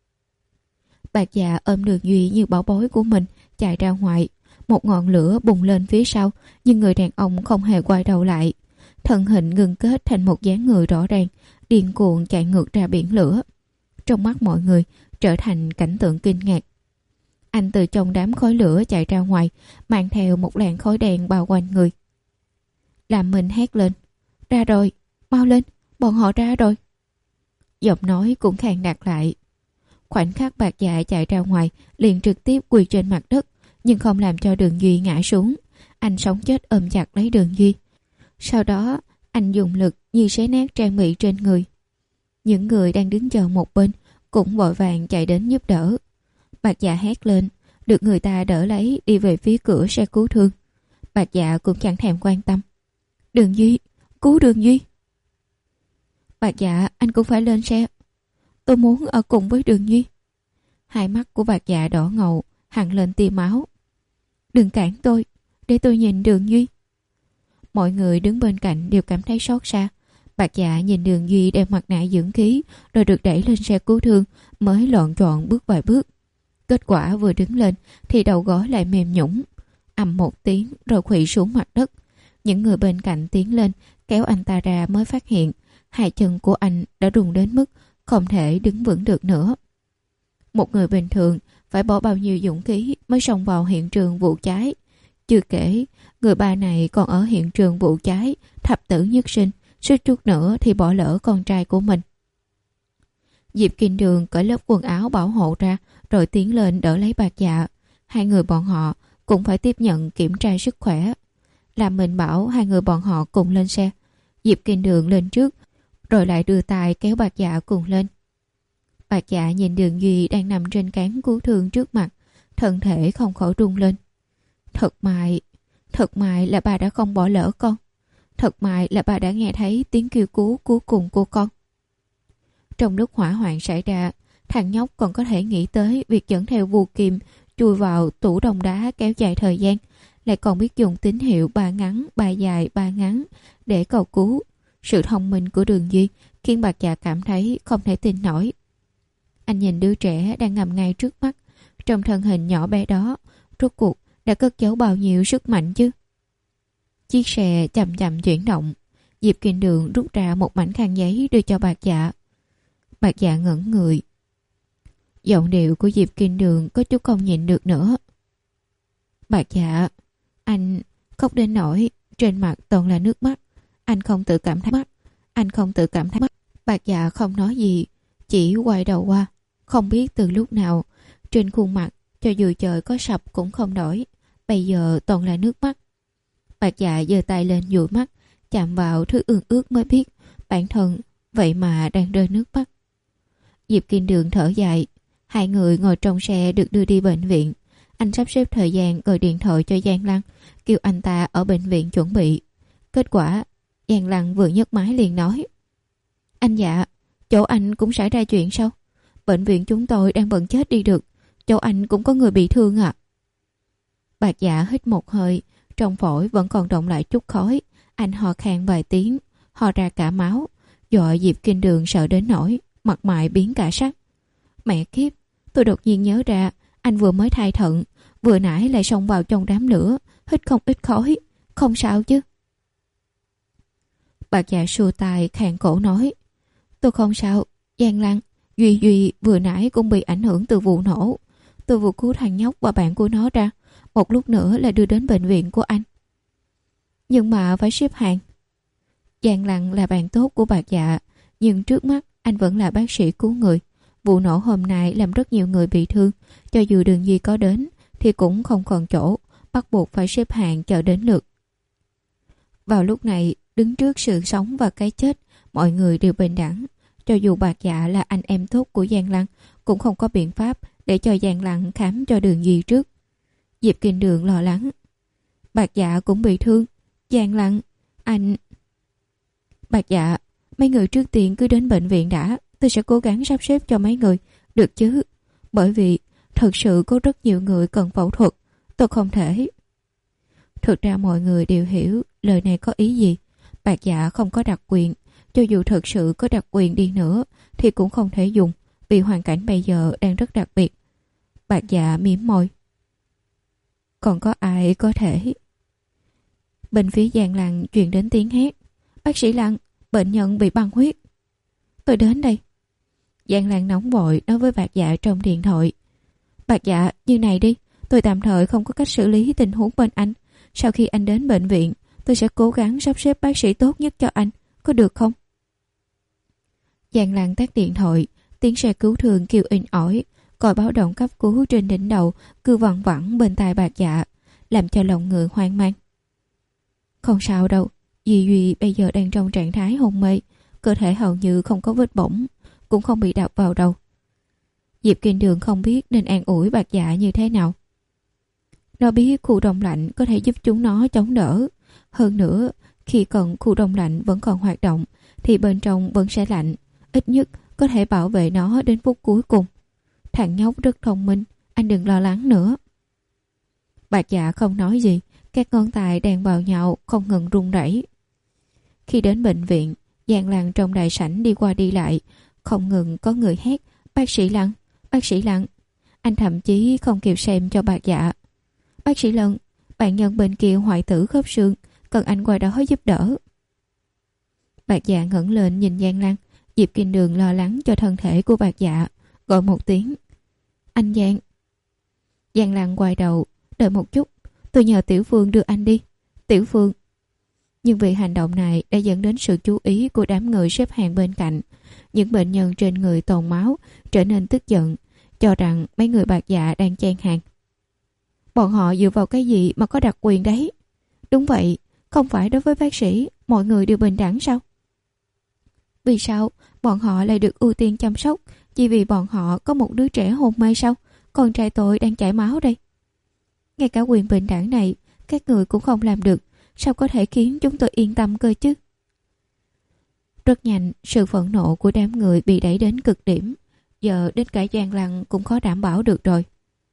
Bạc Dạ ôm Đường Duy như bảo bối của mình, chạy ra ngoài. Một ngọn lửa bùng lên phía sau, nhưng người đàn ông không hề quay đầu lại. Thân hình ngừng kết thành một dáng người rõ ràng, điên cuồng chạy ngược ra biển lửa. Trong mắt mọi người trở thành cảnh tượng kinh ngạc. Anh từ trong đám khói lửa chạy ra ngoài, mang theo một làn khói đen bao quanh người. Làm mình hét lên. Ra rồi, mau lên, bọn họ ra rồi. Giọng nói cũng khàn đặc lại. Khoảnh khắc Bạc Dạ chạy ra ngoài, liền trực tiếp quỳ trên mặt đất, nhưng không làm cho Đường Duy ngã xuống. Anh sống chết ôm chặt lấy Đường Duy. Sau đó, anh dùng lực như xé nát trang bị trên người. Những người đang đứng chờ một bên cũng vội vàng chạy đến giúp đỡ. Bạc Dạ hét lên, được người ta đỡ lấy đi về phía cửa xe cứu thương. Bạc Dạ cũng chẳng thèm quan tâm. Đường Duy, cứu Đường Duy. Bạc Dạ, anh cũng phải lên xe. Tôi muốn ở cùng với Đường Duy. Hai mắt của Bạc Dạ đỏ ngầu, hằn lên tia máu. Đừng cản tôi, để tôi nhìn Đường Duy. Mọi người đứng bên cạnh đều cảm thấy xót xa. Bạc Dạ nhìn Đường Duy đeo mặt nạ dưỡng khí, rồi được đẩy lên xe cứu thương, mới loạn trọn bước vài bước. Kết quả vừa đứng lên thì đầu gối lại mềm nhũn, ầm một tiếng rồi khuỵu xuống mặt đất. Những người bên cạnh tiến lên kéo anh ta ra mới phát hiện hai chân của anh đã rung đến mức không thể đứng vững được nữa. Một người bình thường phải bỏ bao nhiêu dũng khí mới xông vào hiện trường vụ cháy. Chưa kể, người ba này còn ở hiện trường vụ cháy thập tử nhất sinh, suýt chút nữa thì bỏ lỡ con trai của mình. Diệp Kinh Đường cởi lớp quần áo bảo hộ ra rồi tiến lên đỡ lấy Bạc Dạ. Hai người bọn họ cũng phải tiếp nhận kiểm tra sức khỏe. Làm mình bảo hai người bọn họ cùng lên xe. Diệp Kinh Đường lên trước rồi lại đưa tay kéo Bạc Dạ cùng lên. Bạc Dạ nhìn Đường Duy đang nằm trên cán cứu thương trước mặt, thân thể không khỏi rung lên. Thật may, thật may là bà đã không bỏ lỡ con. Thật may là bà đã nghe thấy tiếng kêu cứu cuối cùng của con. Trong lúc hỏa hoạn xảy ra, thằng nhóc còn có thể nghĩ tới việc dẫn theo Vu Kim chui vào tủ đông đá kéo dài thời gian, lại còn biết dùng tín hiệu ba ngắn, ba dài, ba ngắn để cầu cứu. Sự thông minh của Đường Duy khiến Bạc Dạ cảm thấy không thể tin nổi. Anh nhìn đứa trẻ đang nằm ngay trước mắt, trong thân hình nhỏ bé đó, rốt cuộc đã cất giấu bao nhiêu sức mạnh chứ? Chiếc xe chậm chậm chuyển động. Diệp Kinh Đường rút ra một mảnh khăn giấy đưa cho Bạc Dạ. Bạc Dạ ngẩn người. Giọng điệu của Diệp Kinh Đường có chút không nhịn được nữa. Bạc Dạ, anh khóc đến nỗi trên mặt toàn là nước mắt. Anh không tự cảm thấy mắt. Anh không tự cảm thấy mắt. Bạc Dạ không nói gì, chỉ quay đầu qua. Không biết từ lúc nào, trên khuôn mặt, cho dù trời có sập cũng không đổi. Bây giờ toàn là nước mắt. Bạc Dạ giơ tay lên dụi mắt, chạm vào thứ ương ướt mới biết bản thân vậy mà đang rơi nước mắt. Diệp Kinh Đường thở dài. Hai người ngồi trong xe được đưa đi bệnh viện. Anh sắp xếp thời gian gọi điện thoại cho Giang Lăng, kêu anh ta ở bệnh viện chuẩn bị. Kết quả, Giang Lăng vừa nhấc máy liền nói: Anh Dạ, chỗ anh cũng xảy ra chuyện sao? Bệnh viện chúng tôi đang bận chết đi được. Chỗ anh cũng có người bị thương à? Bạc Dạ hít một hơi, trong phổi vẫn còn động lại chút khói. Anh ho khan vài tiếng, ho ra cả máu, dọa Diệp Kinh Đường sợ đến nỗi mặt mày biến cả sắc. Mẹ kiếp, tôi đột nhiên nhớ ra anh vừa mới thay thận, vừa nãy lại xông vào trong đám lửa, hít không ít khói, không sao chứ? Bạc Dạ xua tay khàn cổ nói: Tôi không sao, Giang Lăng, Duy Duy vừa nãy cũng bị ảnh hưởng từ vụ nổ. Tôi vừa cứu thằng nhóc và bạn của nó ra, một lúc nữa là đưa đến bệnh viện của anh. Nhưng mà phải xếp hàng. Giang Lăng là bạn tốt của Bạc Dạ, nhưng trước mắt anh vẫn là bác sĩ cứu người. Vụ nổ hôm nay làm rất nhiều người bị thương, cho dù Đường Duy có đến thì cũng không còn chỗ, bắt buộc phải xếp hàng chờ đến lượt. Vào lúc này, đứng trước sự sống và cái chết, mọi người đều bình đẳng. Cho dù Bạc Dạ là anh em tốt của Giang Lăng, cũng không có biện pháp để cho Giang Lăng khám cho Đường Duy trước. Diệp Kinh Đường lo lắng: Bạc Dạ cũng bị thương. Giang Lăng, anh... Bạc Dạ, mấy người trước tiên cứ đến bệnh viện đã. Tôi sẽ cố gắng sắp xếp cho mấy người, được chứ? Bởi vì thật sự có rất nhiều người cần phẫu thuật. Tôi không thể... Thực ra mọi người đều hiểu lời này có ý gì. Bạc Dạ không có đặc quyền. Cho dù thật sự có đặc quyền đi nữa thì cũng không thể dùng, vì hoàn cảnh bây giờ đang rất đặc biệt. Bạc Dạ mỉm môi: Còn có ai có thể... Bên phía Giang Lăng truyền đến tiếng hét: Bác sĩ Lăng, bệnh nhân bị băng huyết. Tôi đến đây. Giang Lăng nóng vội nói với Bạc Dạ trong điện thoại: Bạc Dạ, như này đi, tôi tạm thời không có cách xử lý tình huống bên anh. Sau khi anh đến bệnh viện, tôi sẽ cố gắng sắp xếp bác sĩ tốt nhất cho anh, có được không? Giang Lăng tắt điện thoại, Tiếng xe cứu thương kêu inh ỏi, còi báo động cấp cứu trên đỉnh đầu cứ văng vẳng bên tai Bạc Dạ, làm cho lòng người hoang mang. Không sao đâu, Duy Duy bây giờ đang trong trạng thái hôn mê, cơ thể hầu như không có vết bỏng, cũng không bị đập vào đầu. Diệp Kinh Đường không biết nên an ủi Bạc Dạ như thế nào. Nó biết khu đông lạnh có thể giúp chúng nó chống đỡ. Hơn nữa, khi cần khu đông lạnh vẫn còn hoạt động thì bên trong vẫn sẽ lạnh, ít nhất có thể bảo vệ nó đến phút cuối cùng. Thằng nhóc rất thông minh, anh đừng lo lắng nữa. Bạc Dạ không nói gì, các ngón tay đang bào nhào không ngừng run rẩy. Khi đến bệnh viện, Giang Lăng trong đại sảnh đi qua đi lại, không ngừng có người hét: "Bác sĩ Lăng, bác sĩ Lăng!" Anh thậm chí không kịp xem cho Bạc Dạ. "Bác sĩ Lăng, bạn nhân bên kia hoại tử khớp xương, cần anh qua đó giúp đỡ." Bạc Dạ ngẩng lên nhìn Giang Lăng. Diệp Kinh Đường lo lắng cho thân thể của Bạc Dạ, gọi một tiếng: "Anh Giang." Giang Lăng quay đầu: "Đợi một chút, tôi nhờ Tiểu Phương đưa anh đi." "Tiểu Phương?" Nhưng vì hành động này đã dẫn đến sự chú ý của đám người xếp hàng bên cạnh. Những bệnh nhân trên người tồn máu trở nên tức giận, cho rằng mấy người Bạc Dạ đang chen hàng. Bọn họ dựa vào cái gì mà có đặc quyền đấy? Đúng vậy, không phải đối với bác sĩ mọi người đều bình đẳng sao? Vì sao bọn họ lại được ưu tiên chăm sóc chỉ vì bọn họ có một đứa trẻ hôn mê sao? Con trai tôi đang chảy máu đây. Ngay cả quyền bình đẳng này các người cũng không làm được, sao có thể khiến chúng tôi yên tâm cơ chứ? Rất nhanh, sự phẫn nộ của đám người bị đẩy đến cực điểm. Giờ đến cả Giang Lăng cũng khó đảm bảo được rồi.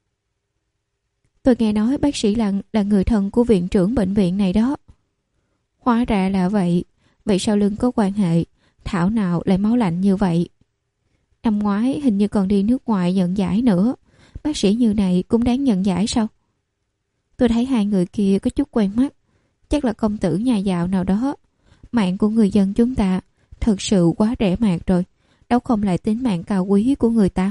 "Tôi nghe nói bác sĩ Lăng là người thân của viện trưởng bệnh viện này đó." "Hóa ra là vậy. Vậy sau lưng có quan hệ, thảo nào lại máu lạnh như vậy. Năm ngoái hình như còn đi nước ngoài nhận giải nữa. Bác sĩ như này cũng đáng nhận giải sao?" "Tôi thấy hai người kia có chút quen mắt. Chắc là công tử nhà giàu nào đó. Mạng của người dân chúng ta thật sự quá rẻ mạt rồi, đâu không lại tính mạng cao quý của người ta."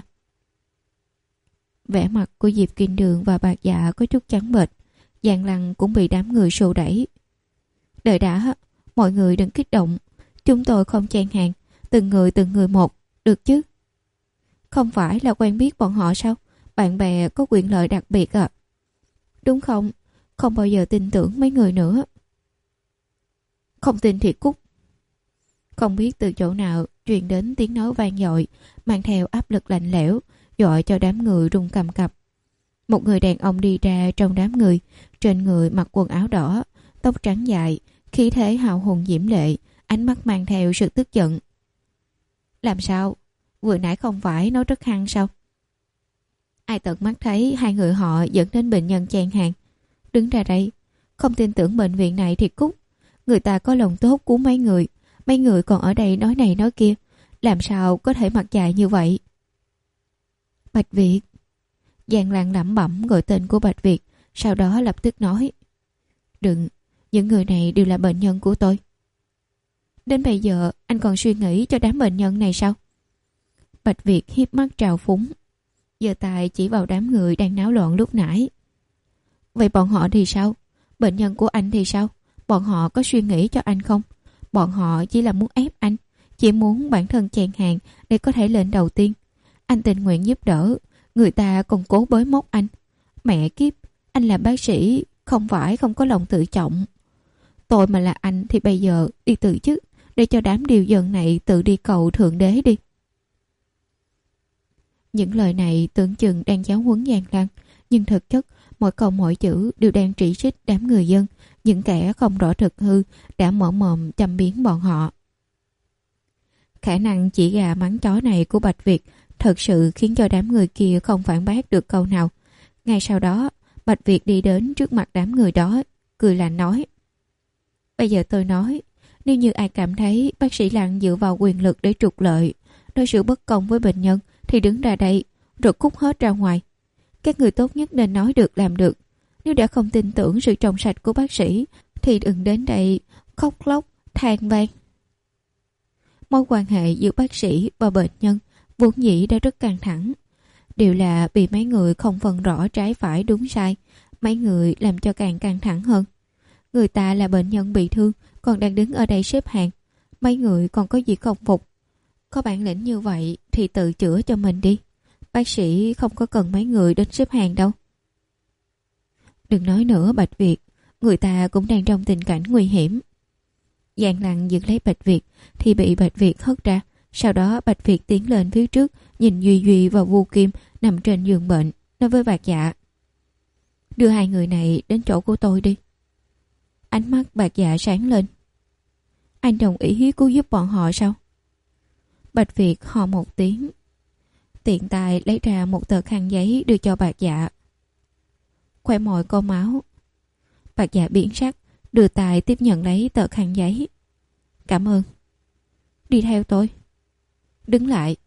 Vẻ mặt của Diệp Kinh Đường và Bạc Dạ có chút trắng bệch. Giang Lăng cũng bị đám người xô đẩy. "Đợi đã, mọi người đừng kích động. Chúng tôi không chen hàng, từng người từng người một, được chứ?" "Không phải là quen biết bọn họ sao? Bạn bè có quyền lợi đặc biệt à?" "Đúng không? Không bao giờ tin tưởng mấy người nữa." "Không tin thì cút." Không biết từ chỗ nào truyền đến tiếng nói vang dội, mang theo áp lực lạnh lẽo, dọa cho đám người run cầm cập. Một người đàn ông đi ra trong đám người, trên người mặc quần áo đỏ, tóc trắng dài, khí thế hào hùng diễm lệ, ánh mắt mang theo sự tức giận. "Làm sao? Vừa nãy không phải nói rất hăng sao?" Ai tận mắt thấy hai người họ dẫn đến bệnh nhân chen hàng. "Đứng ra đây, không tin tưởng bệnh viện này thì cút. Người ta có lòng tốt của mấy người, mấy người còn ở đây nói này nói kia, làm sao có thể mặt dài như vậy?" "Bạch Việt." Giang Lan lẩm bẩm gọi tên của Bạch Việt, sau đó lập tức nói: "Đừng, những người này đều là bệnh nhân của tôi." "Đến bây giờ anh còn suy nghĩ cho đám bệnh nhân này sao?" Bạch Việt hiếp mắt trào phúng, giơ tay chỉ vào đám người đang náo loạn lúc nãy. "Vậy bọn họ thì sao? Bệnh nhân của anh thì sao? Bọn họ có suy nghĩ cho anh không? Bọn họ chỉ là muốn ép anh, chỉ muốn bản thân chèn hàng để có thể lên đầu tiên. Anh tình nguyện giúp đỡ, người ta còn cố bới móc anh. Mẹ kiếp, anh là bác sĩ, không phải không có lòng tự trọng. Tôi mà là anh thì bây giờ đi từ chức, để cho đám điều dân này tự đi cầu Thượng Đế đi." Những lời này tưởng chừng đang giáo huấn Giang Lăng, nhưng thực chất mỗi câu mỗi chữ đều đang chỉ trích đám người dân, những kẻ không rõ thực hư đã mở mồm châm biếm bọn họ. Khả năng chỉ gà mắng chó này của Bạch Việt thật sự khiến cho đám người kia không phản bác được câu nào. Ngay sau đó, Bạch Việt đi đến trước mặt đám người đó, cười lạnh nói: "Bây giờ tôi nói, nếu như ai cảm thấy bác sĩ Lăng dựa vào quyền lực để trục lợi, đối xử bất công với bệnh nhân thì đứng ra đây, rồi cút hết ra ngoài. Các người tốt nhất nên nói được làm được. Nếu đã không tin tưởng sự trong sạch của bác sĩ thì đừng đến đây khóc lóc, than vang." Mối quan hệ giữa bác sĩ và bệnh nhân vốn dĩ đã rất căng thẳng. Đều là bị mấy người không phân rõ trái phải đúng sai, mấy người làm cho càng căng thẳng hơn. Người ta là bệnh nhân bị thương, còn đang đứng ở đây xếp hàng. Mấy người còn có gì không phục. Có bản lĩnh như vậy thì tự chữa cho mình đi. Bác sĩ không có cần mấy người đến xếp hàng đâu. Đừng nói nữa Bạch Việt, người ta cũng đang trong tình cảnh nguy hiểm. Giang Lăng giật lấy Bạch Việt thì bị Bạch Việt hất ra. Sau đó Bạch Việt tiến lên phía trước, nhìn Duy Duy và Vu Kim nằm trên giường bệnh, nói với Bạc Dạ: đưa hai người này đến chỗ của tôi đi. Ánh mắt Bạc Dạ sáng lên. Anh đồng ý cứu giúp bọn họ sao? Bạch Việt hò một tiếng, tiện tay lấy ra một tờ khăn giấy đưa cho Bạc Dạ. Khóe môi cô máu. Bạc Dạ biến sắc, đưa tay tiếp nhận lấy tờ khăn giấy. Cảm ơn. Đi theo tôi. Đứng lại.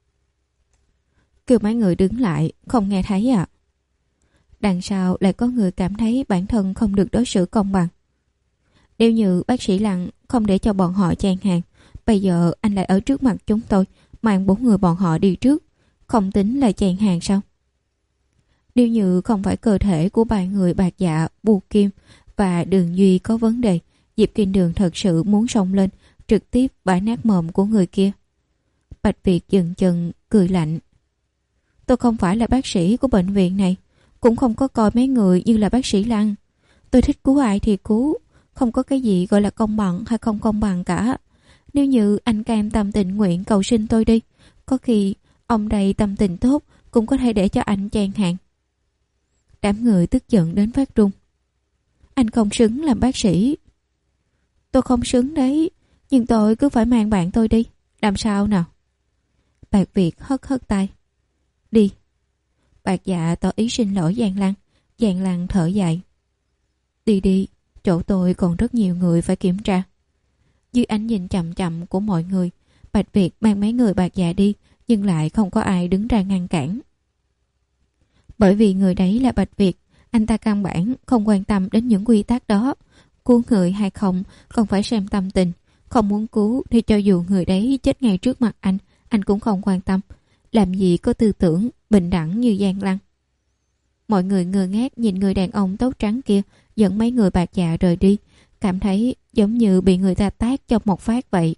Kêu mấy người đứng lại, không nghe thấy à? Đằng sau lại có người cảm thấy bản thân không được đối xử công bằng. Nếu như bác sĩ Lăng không để cho bọn họ chen hàng, bây giờ anh lại ở trước mặt chúng tôi, mang bốn người bọn họ đi trước, không tính là chen hàng sao? Nếu như không phải cơ thể của ba người Bạc Dạ, Vu Kim và Đường Duy có vấn đề, Diệp Kinh Đường thật sự muốn xông lên, trực tiếp bãi nát mồm của người kia. Bạch Việt dừng chân, cười lạnh. Tôi không phải là bác sĩ của bệnh viện này, cũng không có coi mấy người như là bác sĩ Lăng. Tôi thích cứu ai thì cứu, không có cái gì gọi là công bằng hay không công bằng cả. Nếu như anh cam tâm tình nguyện cầu xin tôi đi, có khi ông đây tâm tình tốt cũng có thể để cho anh chen hàng. Đám người tức giận đến phát run. Anh không xứng làm bác sĩ. Tôi không xứng đấy, nhưng tôi cứ phải mang bạn tôi đi. Làm sao nào? Bạc Việt hất hất tay. Đi. Bạc Dạ tỏ ý xin lỗi Giang Lăng. Giang Lăng thở dài. Đi đi, chỗ tôi còn rất nhiều người phải kiểm tra. Dưới ánh nhìn chậm chậm của mọi người, Bạch Việt mang mấy người Bạc Dạ đi, nhưng lại không có ai đứng ra ngăn cản. Bởi vì người đấy là Bạch Việt, anh ta căn bản không quan tâm đến những quy tắc đó. Cứu người hay không không phải xem tâm tình. Không muốn cứu thì cho dù người đấy chết ngay trước mặt anh, anh cũng không quan tâm. Làm gì có tư tưởng bình đẳng như Giang Lăng. Mọi người ngơ ngác nhìn người đàn ông tóc trắng kia dẫn mấy người Bạc Dạ rời đi, cảm thấy giống như bị người ta tát cho một phát vậy.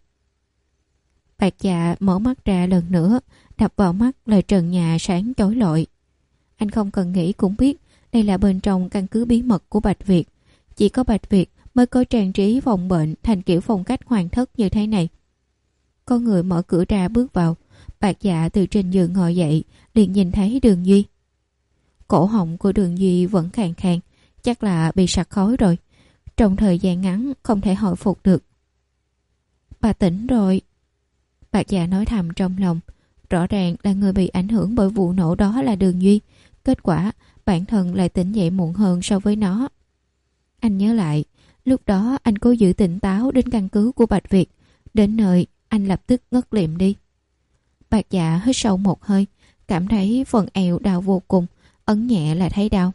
Bạc Dạ mở mắt ra lần nữa, đập vào mắt là trần nhà sáng chói lọi. Anh không cần nghĩ cũng biết đây là bên trong căn cứ bí mật của Bạch Việt. Chỉ có Bạch Việt mới có trang trí phòng bệnh thành kiểu phong cách hoàng thất như thế này. Có người mở cửa ra bước vào. Bạc Dạ từ trên giường ngồi dậy, liền nhìn thấy Đường Duy. Cổ họng của Đường Duy vẫn khàn khàn, chắc là bị sặc khói rồi. Trong thời gian ngắn không thể hồi phục được. Bà tỉnh rồi. Bạc Dạ nói thầm trong lòng. Rõ ràng là người bị ảnh hưởng bởi vụ nổ đó là Đường Duy. Kết quả bản thân lại tỉnh dậy muộn hơn so với nó. Anh nhớ lại, lúc đó anh cố giữ tỉnh táo đến căn cứ của Bạch Việt. Đến nơi anh lập tức ngất liệm đi. Bạc Dạ hít sâu một hơi, cảm thấy phần eo đau vô cùng, ấn nhẹ là thấy đau.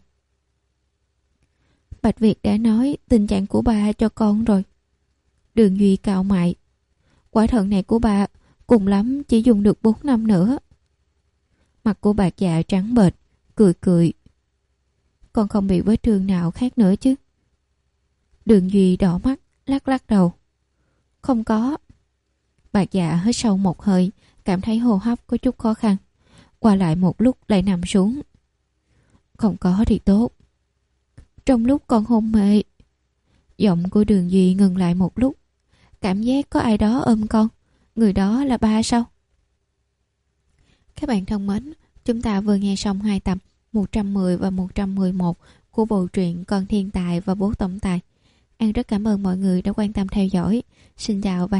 Bạch Việt đã nói tình trạng của bà cho con rồi. Đường Duy cau mày. Quả thận này của bà cùng lắm chỉ dùng được bốn năm nữa. Mặt của Bạc Dạ trắng bệch, cười cười. Con không bị vết thương nào khác nữa chứ? Đường Duy đỏ mắt, lắc lắc đầu. Không có. Bạc Dạ hít sâu một hơi, cảm thấy hô hấp có chút khó khăn. Qua lại một lúc lại nằm xuống. Không có thì tốt. Trong lúc con hôn mê, giọng của Đường Duy ngừng lại một lúc. Cảm giác có ai đó ôm con. Người đó là ba sao? Các bạn thân mến, chúng ta vừa nghe xong hai tập một trăm mười và một trăm mười một của bộ truyện Con Thiên Tài và Bố Tổng Tài. An rất cảm ơn mọi người đã quan tâm theo dõi. Xin chào và